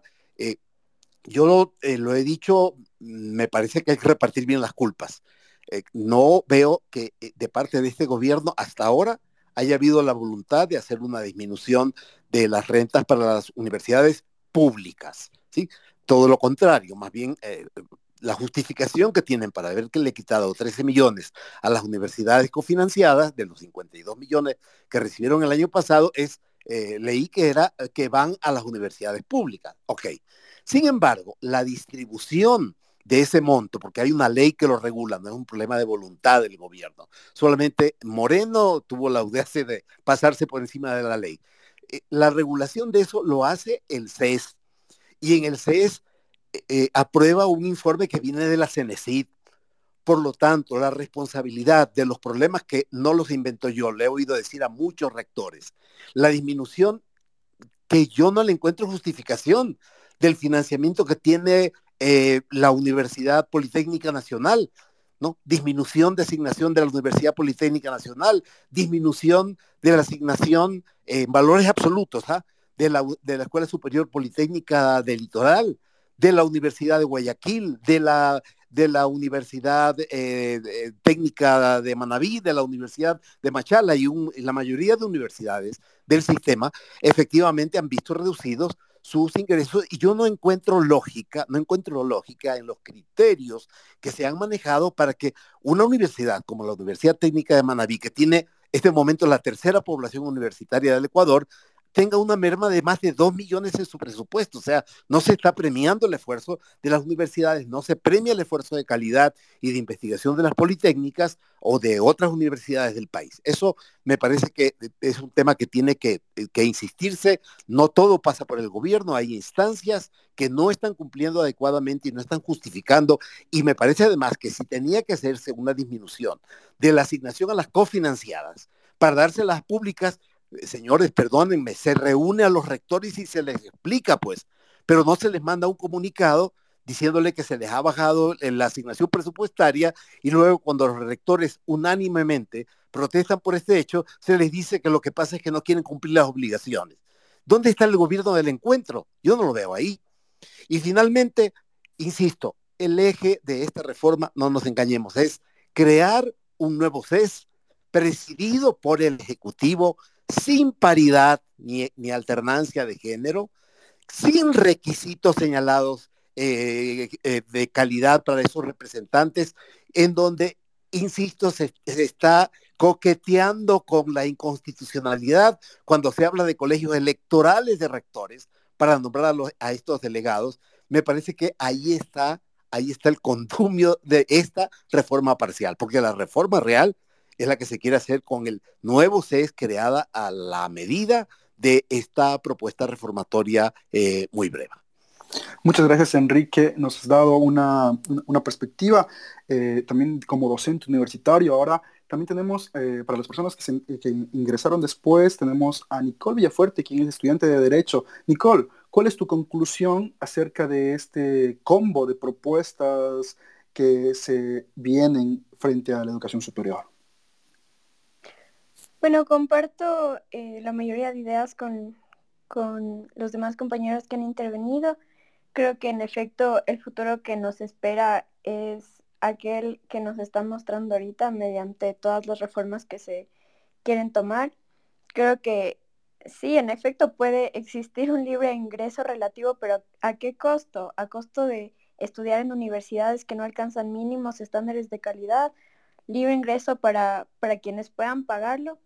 yo lo he dicho, me parece que hay que repartir bien las culpas. No veo que de parte de este gobierno hasta ahora haya habido la voluntad de hacer una disminución de las rentas para las universidades públicas, ¿sí? Todo lo contrario, más bien la justificación que tienen para haber que le quitado 13 millones a las universidades cofinanciadas de los 52 millones que recibieron el año pasado es, leí que era que van a las universidades públicas. Ok. Sin embargo, la distribución de ese monto, porque hay una ley que lo regula, no es un problema de voluntad del gobierno. Solamente Moreno tuvo la audacia de pasarse por encima de la ley. La regulación de eso lo hace el CES, y en el CES aprueba un informe que viene de la CENESID. Por lo tanto, la responsabilidad de los problemas que no los invento yo, le he oído decir a muchos rectores, la disminución que yo no le encuentro justificación del financiamiento que tiene la Universidad Politécnica Nacional, ¿no? Disminución de asignación de la Universidad Politécnica Nacional, disminución de la asignación en valores absolutos, ¿ah? De la Escuela Superior Politécnica del Litoral, de la Universidad de Guayaquil, de la Universidad Técnica de Manabí, de la Universidad de Machala y la mayoría de universidades del sistema efectivamente han visto reducidos sus ingresos, y yo no encuentro lógica en los criterios que se han manejado para que una universidad como la Universidad Técnica de Manabí, que tiene este momento la tercera población universitaria del Ecuador, tenga una merma de más de 2 millones en su presupuesto. O sea, no se está premiando el esfuerzo de las universidades, no se premia el esfuerzo de calidad y de investigación de las politécnicas o de otras universidades del país. Eso me parece que es un tema que tiene que insistirse. No todo pasa por el gobierno, hay instancias que no están cumpliendo adecuadamente y no están justificando, y me parece además que si tenía que hacerse una disminución de la asignación a las cofinanciadas para darse a las públicas, señores, perdónenme, se reúne a los rectores y se les explica, pues, pero no se les manda un comunicado diciéndole que se les ha bajado la asignación presupuestaria, y luego cuando los rectores unánimemente protestan por este hecho, se les dice que lo que pasa es que no quieren cumplir las obligaciones. ¿Dónde está el gobierno del encuentro? Yo no lo veo ahí. Y finalmente, insisto, el eje de esta reforma, no nos engañemos, es crear un nuevo CES presidido por el Ejecutivo, sin paridad ni alternancia de género, sin requisitos señalados de calidad para esos representantes, en donde, insisto, se está coqueteando con la inconstitucionalidad cuando se habla de colegios electorales de rectores, para nombrar a estos delegados, me parece que ahí está el condumio de esta reforma parcial, porque la reforma real es la que se quiere hacer con el nuevo CES creada a la medida de esta propuesta reformatoria muy breve. Muchas gracias, Enrique. Nos has dado una perspectiva también como docente universitario. Ahora también tenemos, para las personas que ingresaron después, tenemos a Nicole Villafuerte, quien es estudiante de Derecho. Nicole, ¿cuál es tu conclusión acerca de este combo de propuestas que se vienen frente a la educación superior? Bueno, comparto la mayoría de ideas con los demás compañeros que han intervenido. Creo que en efecto el futuro que nos espera es aquel que nos están mostrando ahorita mediante todas las reformas que se quieren tomar. Creo que sí, en efecto puede existir un libre ingreso relativo, pero ¿a qué costo? A costo de estudiar en universidades que no alcanzan mínimos estándares de calidad, libre ingreso para quienes puedan pagarlo.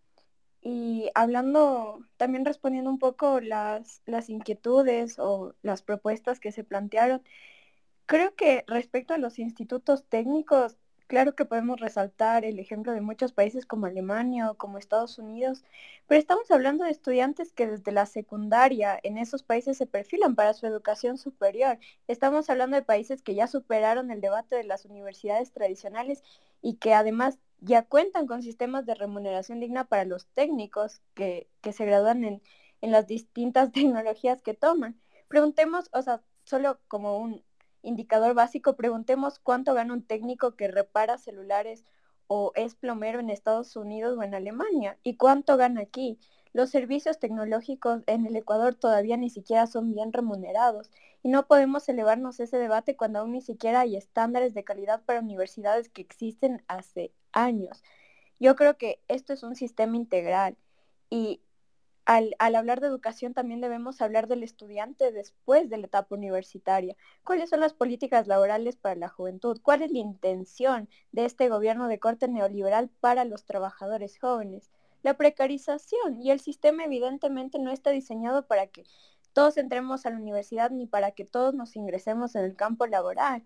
Y hablando, también respondiendo un poco las inquietudes o las propuestas que se plantearon, creo que respecto a los institutos técnicos, claro que podemos resaltar el ejemplo de muchos países como Alemania o como Estados Unidos, pero estamos hablando de estudiantes que desde la secundaria en esos países se perfilan para su educación superior. Estamos hablando de países que ya superaron el debate de las universidades tradicionales y que además ya cuentan con sistemas de remuneración digna para los técnicos que se gradúan en las distintas tecnologías que toman. Preguntemos, o sea, solo como un indicador básico, preguntemos cuánto gana un técnico que repara celulares o es plomero en Estados Unidos o en Alemania y cuánto gana aquí. Los servicios tecnológicos en el Ecuador todavía ni siquiera son bien remunerados y no podemos elevarnos ese debate cuando aún ni siquiera hay estándares de calidad para universidades que existen hace años. Yo creo que esto es un sistema integral y al hablar de educación también debemos hablar del estudiante después de la etapa universitaria. ¿Cuáles son las políticas laborales para la juventud? ¿Cuál es la intención de este gobierno de corte neoliberal para los trabajadores jóvenes? La precarización y el sistema evidentemente no está diseñado para que todos entremos a la universidad ni para que todos nos ingresemos en el campo laboral.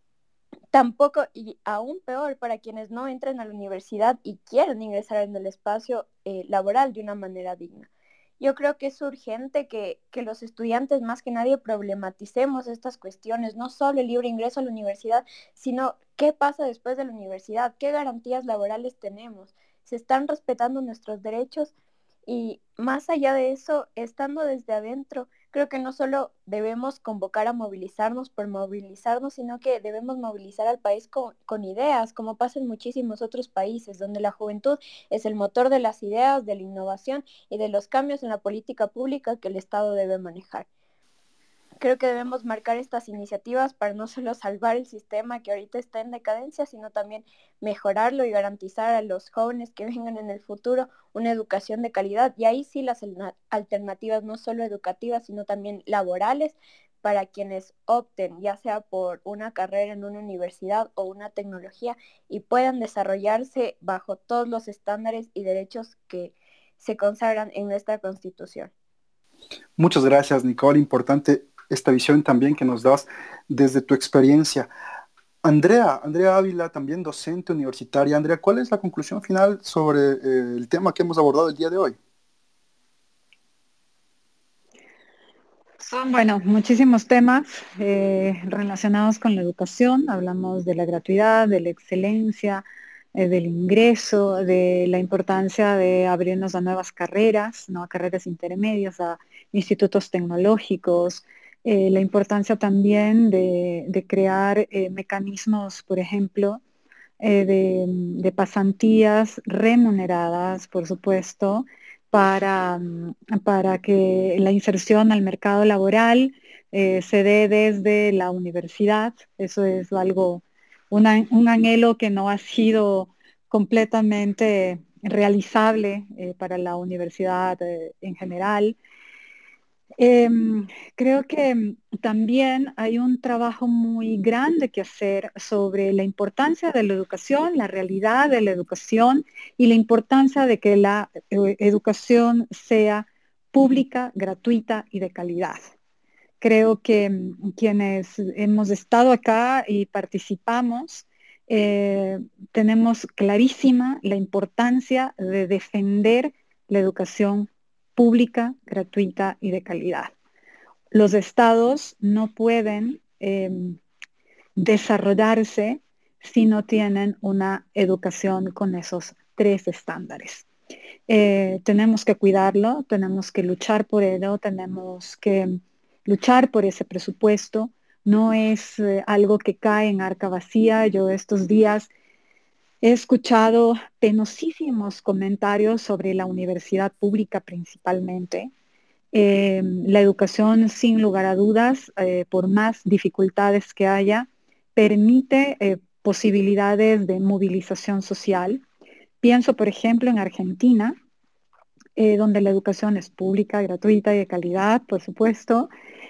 Tampoco, y aún peor, para quienes no entran a la universidad y quieren ingresar en el espacio laboral de una manera digna. Yo creo que es urgente que los estudiantes más que nadie problematicemos estas cuestiones, no solo el libre ingreso a la universidad, sino qué pasa después de la universidad, qué garantías laborales tenemos, se están respetando nuestros derechos y más allá de eso, estando desde adentro, creo que no solo debemos convocar a movilizarnos por movilizarnos, sino que debemos movilizar al país con ideas, como pasa en muchísimos otros países, donde la juventud es el motor de las ideas, de la innovación y de los cambios en la política pública que el Estado debe manejar. Creo que debemos marcar estas iniciativas para no solo salvar el sistema que ahorita está en decadencia, sino también mejorarlo y garantizar a los jóvenes que vengan en el futuro una educación de calidad. Y ahí sí las alternativas no solo educativas, sino también laborales para quienes opten, ya sea por una carrera en una universidad o una tecnología, y puedan desarrollarse bajo todos los estándares y derechos que se consagran en nuestra Constitución. Muchas gracias, Nicole. Importante esta visión también que nos das desde tu experiencia. Andrea Ávila, también docente universitaria. Andrea, ¿cuál es la conclusión final sobre el tema que hemos abordado el día de hoy? Son, bueno, muchísimos temas relacionados con la educación. Hablamos de la gratuidad, de la excelencia, del ingreso, de la importancia de abrirnos a nuevas carreras, ¿no? A carreras intermedias, a institutos tecnológicos, la importancia también de crear mecanismos, por ejemplo, de pasantías remuneradas, por supuesto, para que la inserción al mercado laboral se dé desde la universidad. Eso es algo, un anhelo que no ha sido completamente realizable para la universidad en general. Creo que también hay un trabajo muy grande que hacer sobre la importancia de la educación, la realidad de la educación y la importancia de que la educación sea pública, gratuita y de calidad. Creo que quienes hemos estado acá y participamos, tenemos clarísima la importancia de defender la educación pública, gratuita y de calidad. Los estados no pueden desarrollarse si no tienen una educación con esos 3 estándares. Tenemos que cuidarlo, tenemos que luchar por ello, tenemos que luchar por ese presupuesto. No es algo que cae en arca vacía. Yo estos días he escuchado penosísimos comentarios sobre la universidad pública principalmente. La educación, sin lugar a dudas, por más dificultades que haya, permite posibilidades de movilización social. Pienso, por ejemplo, en Argentina, donde la educación es pública, gratuita y de calidad, por supuesto.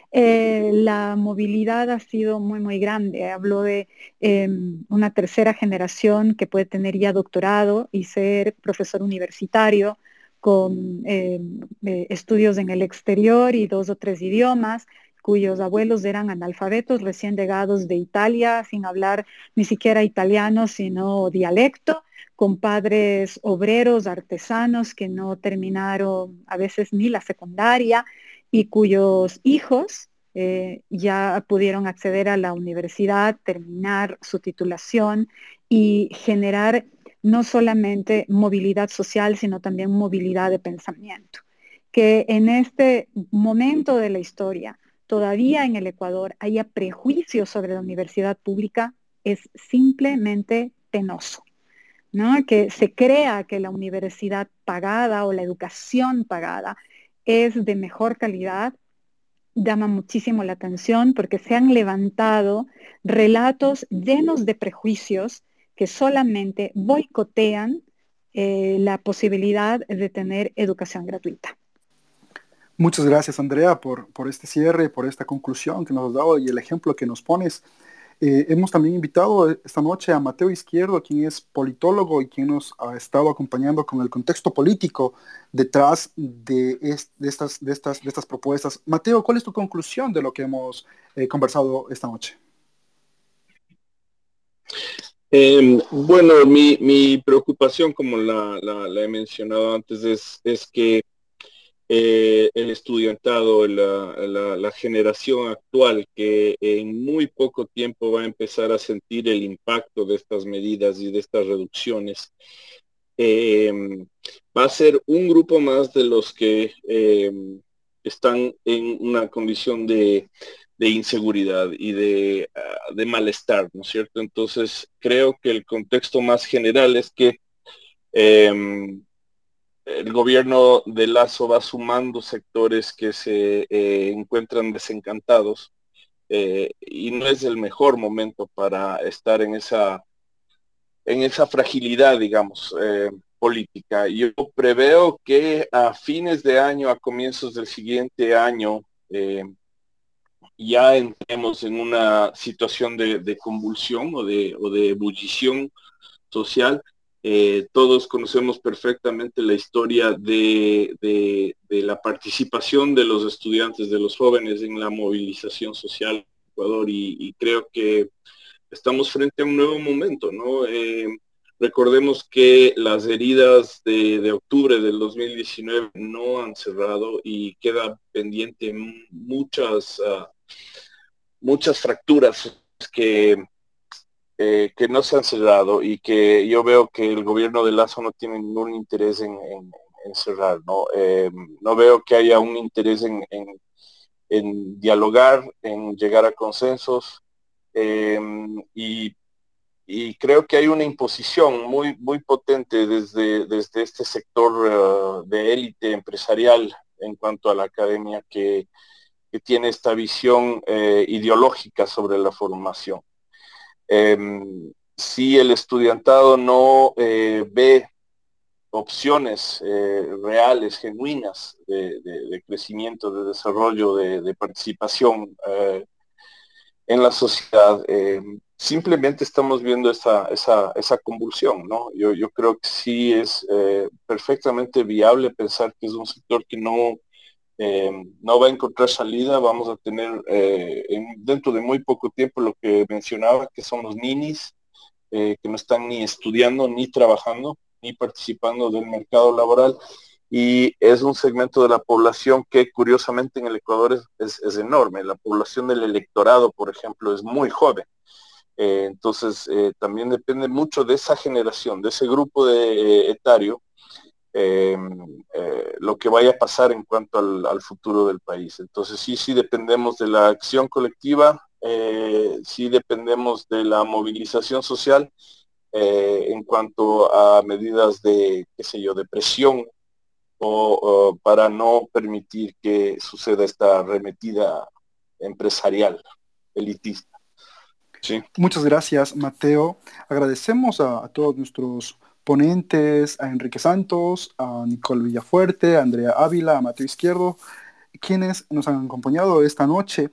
La movilidad ha sido muy, muy grande. Hablo de una tercera generación que puede tener ya doctorado y ser profesor universitario con estudios en el exterior y 2 o 3 idiomas, cuyos abuelos eran analfabetos recién llegados de Italia, sin hablar ni siquiera italiano, sino dialecto, con padres obreros, artesanos que no terminaron a veces ni la secundaria y cuyos hijos ya pudieron acceder a la universidad, terminar su titulación y generar no solamente movilidad social, sino también movilidad de pensamiento. Que en este momento de la historia, todavía en el Ecuador, haya prejuicios sobre la universidad pública es simplemente penoso, ¿no? Que se crea que la universidad pagada o la educación pagada es de mejor calidad, llama muchísimo la atención porque se han levantado relatos llenos de prejuicios que solamente boicotean la posibilidad de tener educación gratuita. Muchas gracias, Andrea, por este cierre, por esta conclusión que nos has dado y el ejemplo que nos pones. Hemos también invitado esta noche a Mateo Izquierdo, quien es politólogo y quien nos ha estado acompañando con el contexto político detrás de estas propuestas. Mateo, ¿cuál es tu conclusión de lo que hemos conversado esta noche? Bueno, mi preocupación, como la he mencionado antes, es que el estudiantado, la generación actual, que en muy poco tiempo va a empezar a sentir el impacto de estas medidas y de estas reducciones, va a ser un grupo más de los que están en una condición de inseguridad y de malestar, ¿no es cierto? Entonces, creo que el contexto más general es que el gobierno de Lazo va sumando sectores que se encuentran desencantados y no es el mejor momento para estar en esa fragilidad, digamos, política. Yo preveo que a fines de año, a comienzos del siguiente año, ya entremos en una situación de convulsión o de ebullición social. Todos conocemos perfectamente la historia de la participación de los estudiantes, de los jóvenes en la movilización social en Ecuador y creo que estamos frente a un nuevo momento, ¿no? Recordemos que las heridas de octubre del 2019 no han cerrado y queda pendiente muchas fracturas que no se han cerrado y que yo veo que el gobierno de Lazo no tiene ningún interés en cerrar, ¿no? No veo que haya un interés en dialogar, en llegar a consensos y creo que hay una imposición muy, muy potente desde este sector de élite empresarial en cuanto a la academia que tiene esta visión ideológica sobre la formación. Si el estudiantado no ve opciones reales, genuinas de crecimiento, de desarrollo, de participación en la sociedad, simplemente estamos viendo esa convulsión, ¿no? Yo creo que sí es perfectamente viable pensar que es un sector que no no va a encontrar salida. Vamos a tener dentro de muy poco tiempo lo que mencionaba, que son los ninis, que no están ni estudiando, ni trabajando, ni participando del mercado laboral. Y es un segmento de la población que curiosamente en el Ecuador es enorme. La población del electorado, por ejemplo, es muy joven. Entonces, también depende mucho de esa generación, de ese grupo de etario, eh, lo que vaya a pasar en cuanto al futuro del país. Entonces sí dependemos de la acción colectiva, sí dependemos de la movilización social en cuanto a medidas de, qué sé yo, de presión o para no permitir que suceda esta arremetida empresarial, elitista. Sí. Muchas gracias, Mateo. Agradecemos a todos nuestros ponentes, a Enrique Santos, a Nicole Villafuerte, a Andrea Ávila, a Mateo Izquierdo, quienes nos han acompañado esta noche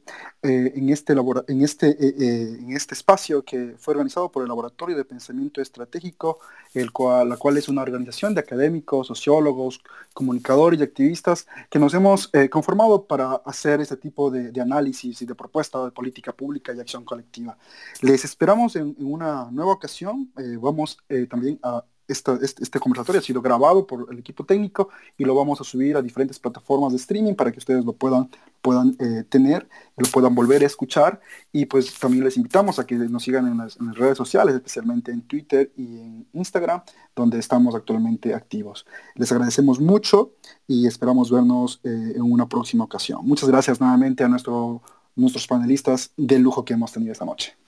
en este espacio que fue organizado por el Laboratorio de Pensamiento Estratégico, la cual es una organización de académicos, sociólogos, comunicadores y activistas que nos hemos conformado para hacer este tipo de análisis y de propuesta de política pública y acción colectiva. Les esperamos en una nueva ocasión. Vamos también a este conversatorio ha sido grabado por el equipo técnico y lo vamos a subir a diferentes plataformas de streaming para que ustedes lo puedan tener, lo puedan volver a escuchar, y pues también les invitamos a que nos sigan en las redes sociales, especialmente en Twitter y en Instagram, donde estamos actualmente activos. Les agradecemos mucho y esperamos vernos en una próxima ocasión. Muchas gracias nuevamente a nuestros panelistas de lujo que hemos tenido esta noche.